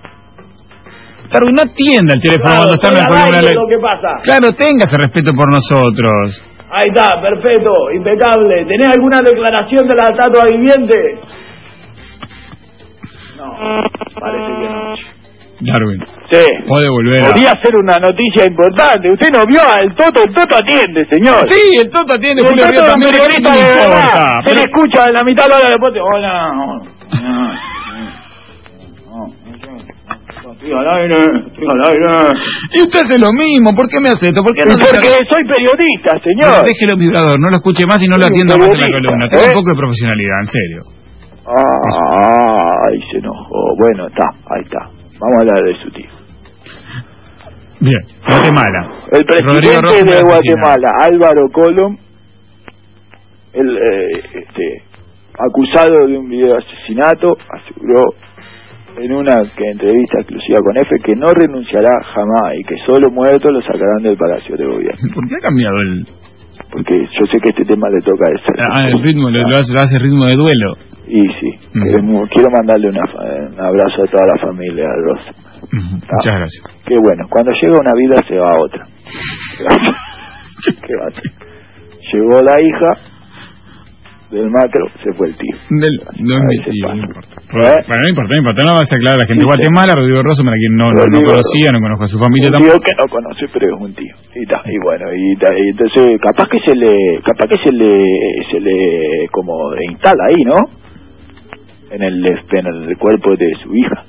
Darwin, no atienda el teléfono Claro, cuando está en la estoy al columna. aire, de- lo que pasa. Claro, téngase respeto por nosotros. Ahí está, perfecto, impecable. ¿Tenés alguna declaración de la estatua viviente? No, parece que no. Darwin, Sí. puede volver a... Podría ser una noticia importante. Usted no vio al Toto, el Toto atiende, señor. Sí, el Toto atiende, El Julio Toto Río es un también, periodista no de importa, verdad. Se pero- le escucha en la mitad de la hora después. te- Hola, hola. Estoy al aire, estoy al aire. Y usted hace lo mismo, ¿por qué me hace esto? ¿Por qué no Porque deja- soy periodista, No, señor. déjelo en vibrador, no lo escuche más y no lo Soy un atienda más en la periodista, columna. Tenga ¿eh? un poco de profesionalidad, en serio. Ah, ahí se enojó. Bueno, está, ahí está. Vamos a hablar de su tío. Bien, Guatemala. El Rodrigo presidente Rojas de fue Guatemala, Álvaro Colom, el eh, este, acusado de un video de asesinato, aseguró en una que entrevista exclusiva con F que no renunciará jamás y que solo muertos lo sacarán del Palacio de Gobierno. ¿Por qué ha cambiado el...? Porque yo sé que este tema le toca de ser. Ah, el ritmo, lo, lo hace, lo hace ritmo de duelo. Y sí, Mm. queremos- quiero mandarle una fa- un abrazo a toda la familia de Rosa. Ujú, Muchas gracias. Qué bueno, cuando llega una vida se va otra. ¿Qué va a hacer? Llegó la hija del macro, se fue el tío. Del, no, A es mi veces tío, pasa. no importa. ¿Eh? Bueno, no importa, no importa. No vas a aclarar a la gente. Sí, sí. Guatemala, Rodrigo Rosso, para quien no, no, no Rodrigo conocía, no conozco a su familia Un tampoco. tío que no conoce, pero es un tío. Y, ta, y bueno, y, ta, y entonces capaz que se le, capaz que se le, se le como instala ahí, ¿no? En el, en el cuerpo de su hija.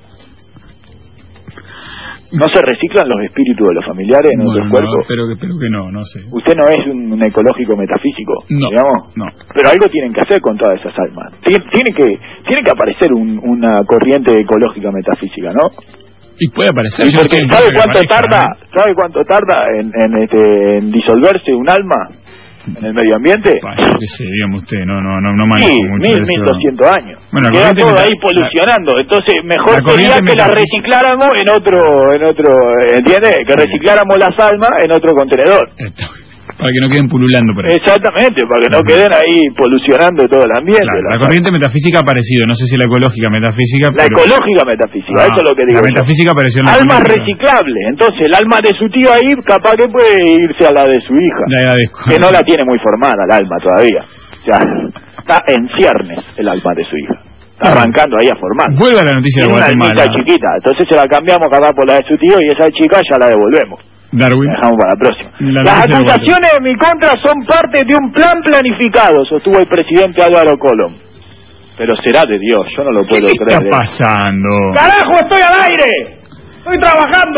¿No se reciclan los espíritus de los familiares en Bueno, otros no, cuerpos? espero que, espero que no, no sé. Usted no es un, un ecológico metafísico, No, digamos. no. Pero algo tienen que hacer con todas esas almas. Tiene, tiene que tiene que aparecer un, una corriente ecológica metafísica, ¿no? Y puede aparecer. Y yo porque estoy ¿sabe que cuánto aparezca, tarda? ¿eh? ¿Sabe cuánto tarda en, en, este, en disolverse un alma? en el medio ambiente. Bueno, qué sé, digamos usted, no, no, no, no manejo Sí, mucho mil, eso. mil doscientos años. Bueno, la queda corriente todo meta- ahí polucionando. Entonces, mejor la corriente sería que las metafísica- recicláramos en otro, en otro, ¿entiendes? Que recicláramos las almas en otro contenedor. Para que no queden pululando por ahí. Exactamente, para que no queden ahí polucionando todo el ambiente. Claro, la, la corriente metafísica ha aparecido, no sé si la ecológica metafísica. la pero- ecológica metafísica, Ah, eso es lo que digo. La yo. metafísica apareció en la Alma política. reciclable, entonces el alma de su tío ahí capaz que puede irse a la de su hija. La agradezco. Que no la tiene muy formada el alma todavía. O sea, está en ciernes el alma de su hija. Está arrancando ahí a formar. Vuelve a la noticia de Tiene una Guatemala. almita chiquita, entonces se la cambiamos capaz por la de su tío y esa chica ya la devolvemos. Darwin. La dejamos para la próxima. La Las noticia de acusaciones en mi contra son parte de un plan planificado, sostuvo el presidente Álvaro Colón. Pero será de Dios, yo no lo puedo ¿Qué creer. está pasando? ¡Carajo, estoy al aire! ¡Estoy trabajando!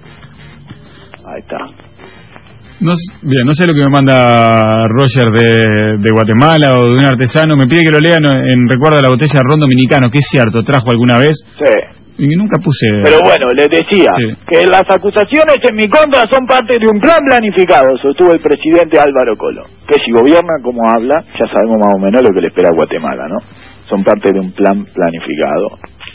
Ahí está. No, s- bien, no sé lo que me manda Roger de, de Guatemala o de un artesano. Me pide que lo lean en recuerdo a la botella de ron dominicano, que es cierto, trajo alguna vez. Sí. Y nunca puse... Pero bueno, les decía Sí. que las acusaciones en mi contra son parte de un plan planificado, sostuvo el presidente Álvaro Colón. Que si gobierna como habla, ya sabemos más o menos lo que le espera a Guatemala, ¿no? Son parte de un plan planificado.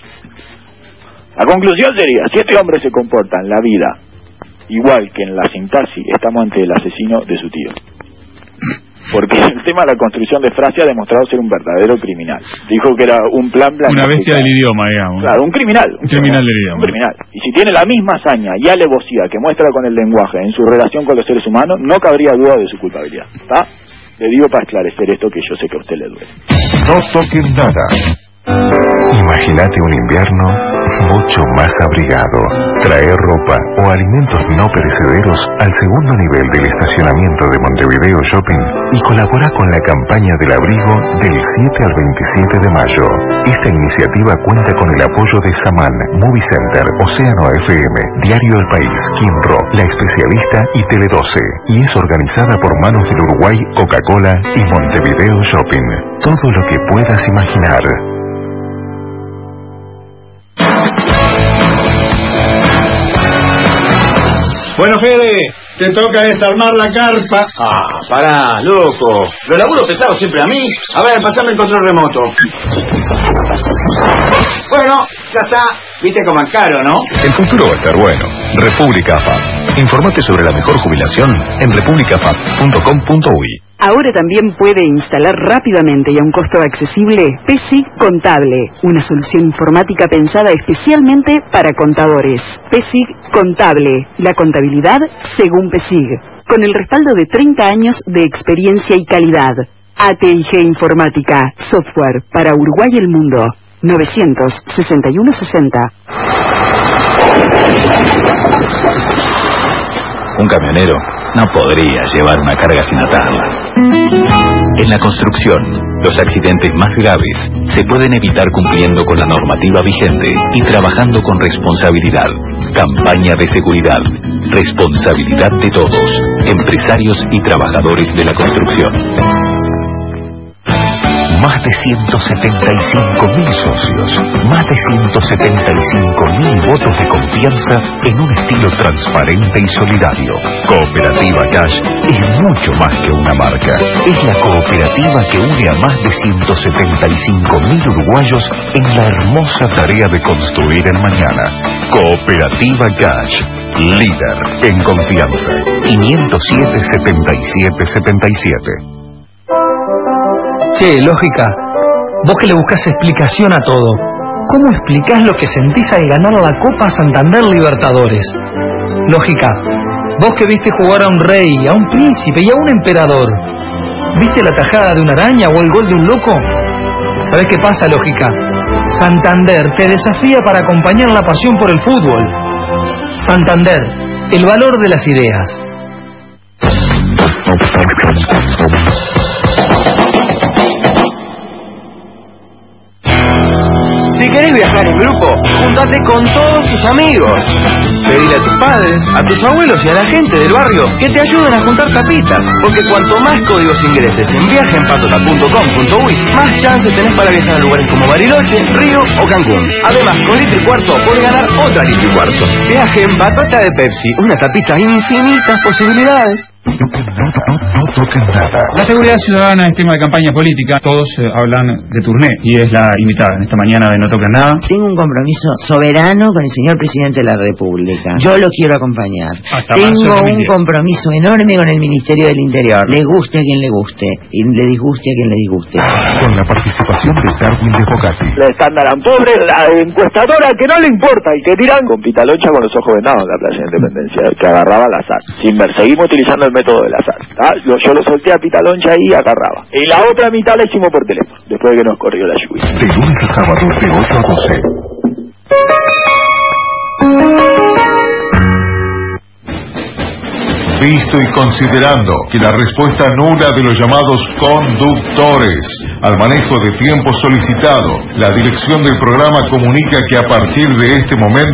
La conclusión sería, si este hombre se comporta en la vida igual que en la sintaxis, estamos ante el asesino de su tío. Porque el tema de la construcción de frase ha demostrado ser un verdadero criminal. Dijo que era un plan planificado. Una bestia del idioma, digamos. Claro, un criminal. Un criminal del Un idioma. criminal. Y si tiene la misma hazaña y alevosía que muestra con el lenguaje en su relación con los seres humanos, no cabría duda de su culpabilidad. ¿Está? Le digo para esclarecer esto que yo sé que a usted le duele. No toquen nada. Imagínate un invierno mucho más abrigado. Traer ropa o alimentos no perecederos al segundo nivel del estacionamiento de Montevideo Shopping y colabora con la campaña del abrigo del siete al veintisiete de mayo. Esta iniciativa cuenta con el apoyo de Saman, Movie Center, Océano F M, Diario El País, Kim Rock, La Especialista y Tele doce, y es organizada por Manos del Uruguay, Coca-Cola y Montevideo Shopping. Todo lo que puedas imaginar. Bueno, Fede, te toca desarmar la carpa. Ah, pará, loco. Lo laburo pesado siempre a mí. A ver, pasame el control remoto. Bueno, ya está. Viste cómo es caro, ¿no? El futuro va a estar bueno. República F A P. Informate sobre la mejor jubilación en república f a p punto com punto u y. Ahora también puede instalar rápidamente y a un costo accesible P S I C Contable, una solución informática pensada especialmente para contadores. P S I C Contable, la contabilidad según P S I C, con el respaldo de treinta años de experiencia y calidad. A T I G Informática, software para Uruguay y el mundo. novecientos sesenta y uno sesenta. Un camionero no podría llevar una carga sin atarla. En la construcción, los accidentes más graves se pueden evitar cumpliendo con la normativa vigente y trabajando con responsabilidad. Campaña de seguridad. Responsabilidad de todos, empresarios y trabajadores de la construcción. Más de ciento setenta y cinco mil socios, más de ciento setenta y cinco mil votos de confianza en un estilo transparente y solidario. Cooperativa Cash es mucho más que una marca. Es la cooperativa que une a más de ciento setenta y cinco mil uruguayos en la hermosa tarea de construir el mañana. Cooperativa Cash, líder en confianza. quinientos siete, setenta y siete setenta y siete. Che, lógica, vos que le buscás explicación a todo, ¿cómo explicás lo que sentís al ganar la Copa Santander Libertadores? Lógica, vos que viste jugar a un rey, a un príncipe y a un emperador, ¿viste la tajada de una araña o el gol de un loco? ¿Sabés qué pasa, lógica? Santander te desafía para acompañar la pasión por el fútbol. Santander, el valor de las ideas. Si querés viajar en grupo, júntate con todos tus amigos. Pedile a tus padres, a tus abuelos y a la gente del barrio que te ayuden a juntar tapitas, porque cuanto más códigos ingreses en viaje en patota punto com punto u y, más chances tenés para viajar a lugares como Bariloche, Río o Cancún. Además, con litro y cuarto podés ganar otra litro y cuarto. Viaje en Patota de Pepsi, una tapita, infinitas posibilidades. No toquen nada. La seguridad ciudadana es tema de campaña política. Todos eh, hablan de Tourné y es la invitada en esta mañana de No Toquen Nada. Tengo un compromiso soberano con el señor presidente de la República. Yo lo quiero acompañar. Hasta Tengo un compromiso enorme con el Ministerio del Interior. Le guste a quien le guste y le disguste a quien le disguste. Con la participación de Darwin de Bogatti. La estándar pobre, la encuestadora que no le importa y que tiran con Pitalocha con los ojos vendados en la Plaza de Independencia, que agarraba al azar. Sin ver, seguimos utilizando el método del azar. ¿Ah? Yo, yo lo solté a Pitaloncha y agarraba. Y la otra mitad la hicimos por teléfono, después de que nos corrió la lluvia. De lunes a sábado, de ocho a doce. Visto y considerando que la respuesta nula de los llamados conductores al manejo de tiempo solicitado, la dirección del programa comunica que a partir de este momento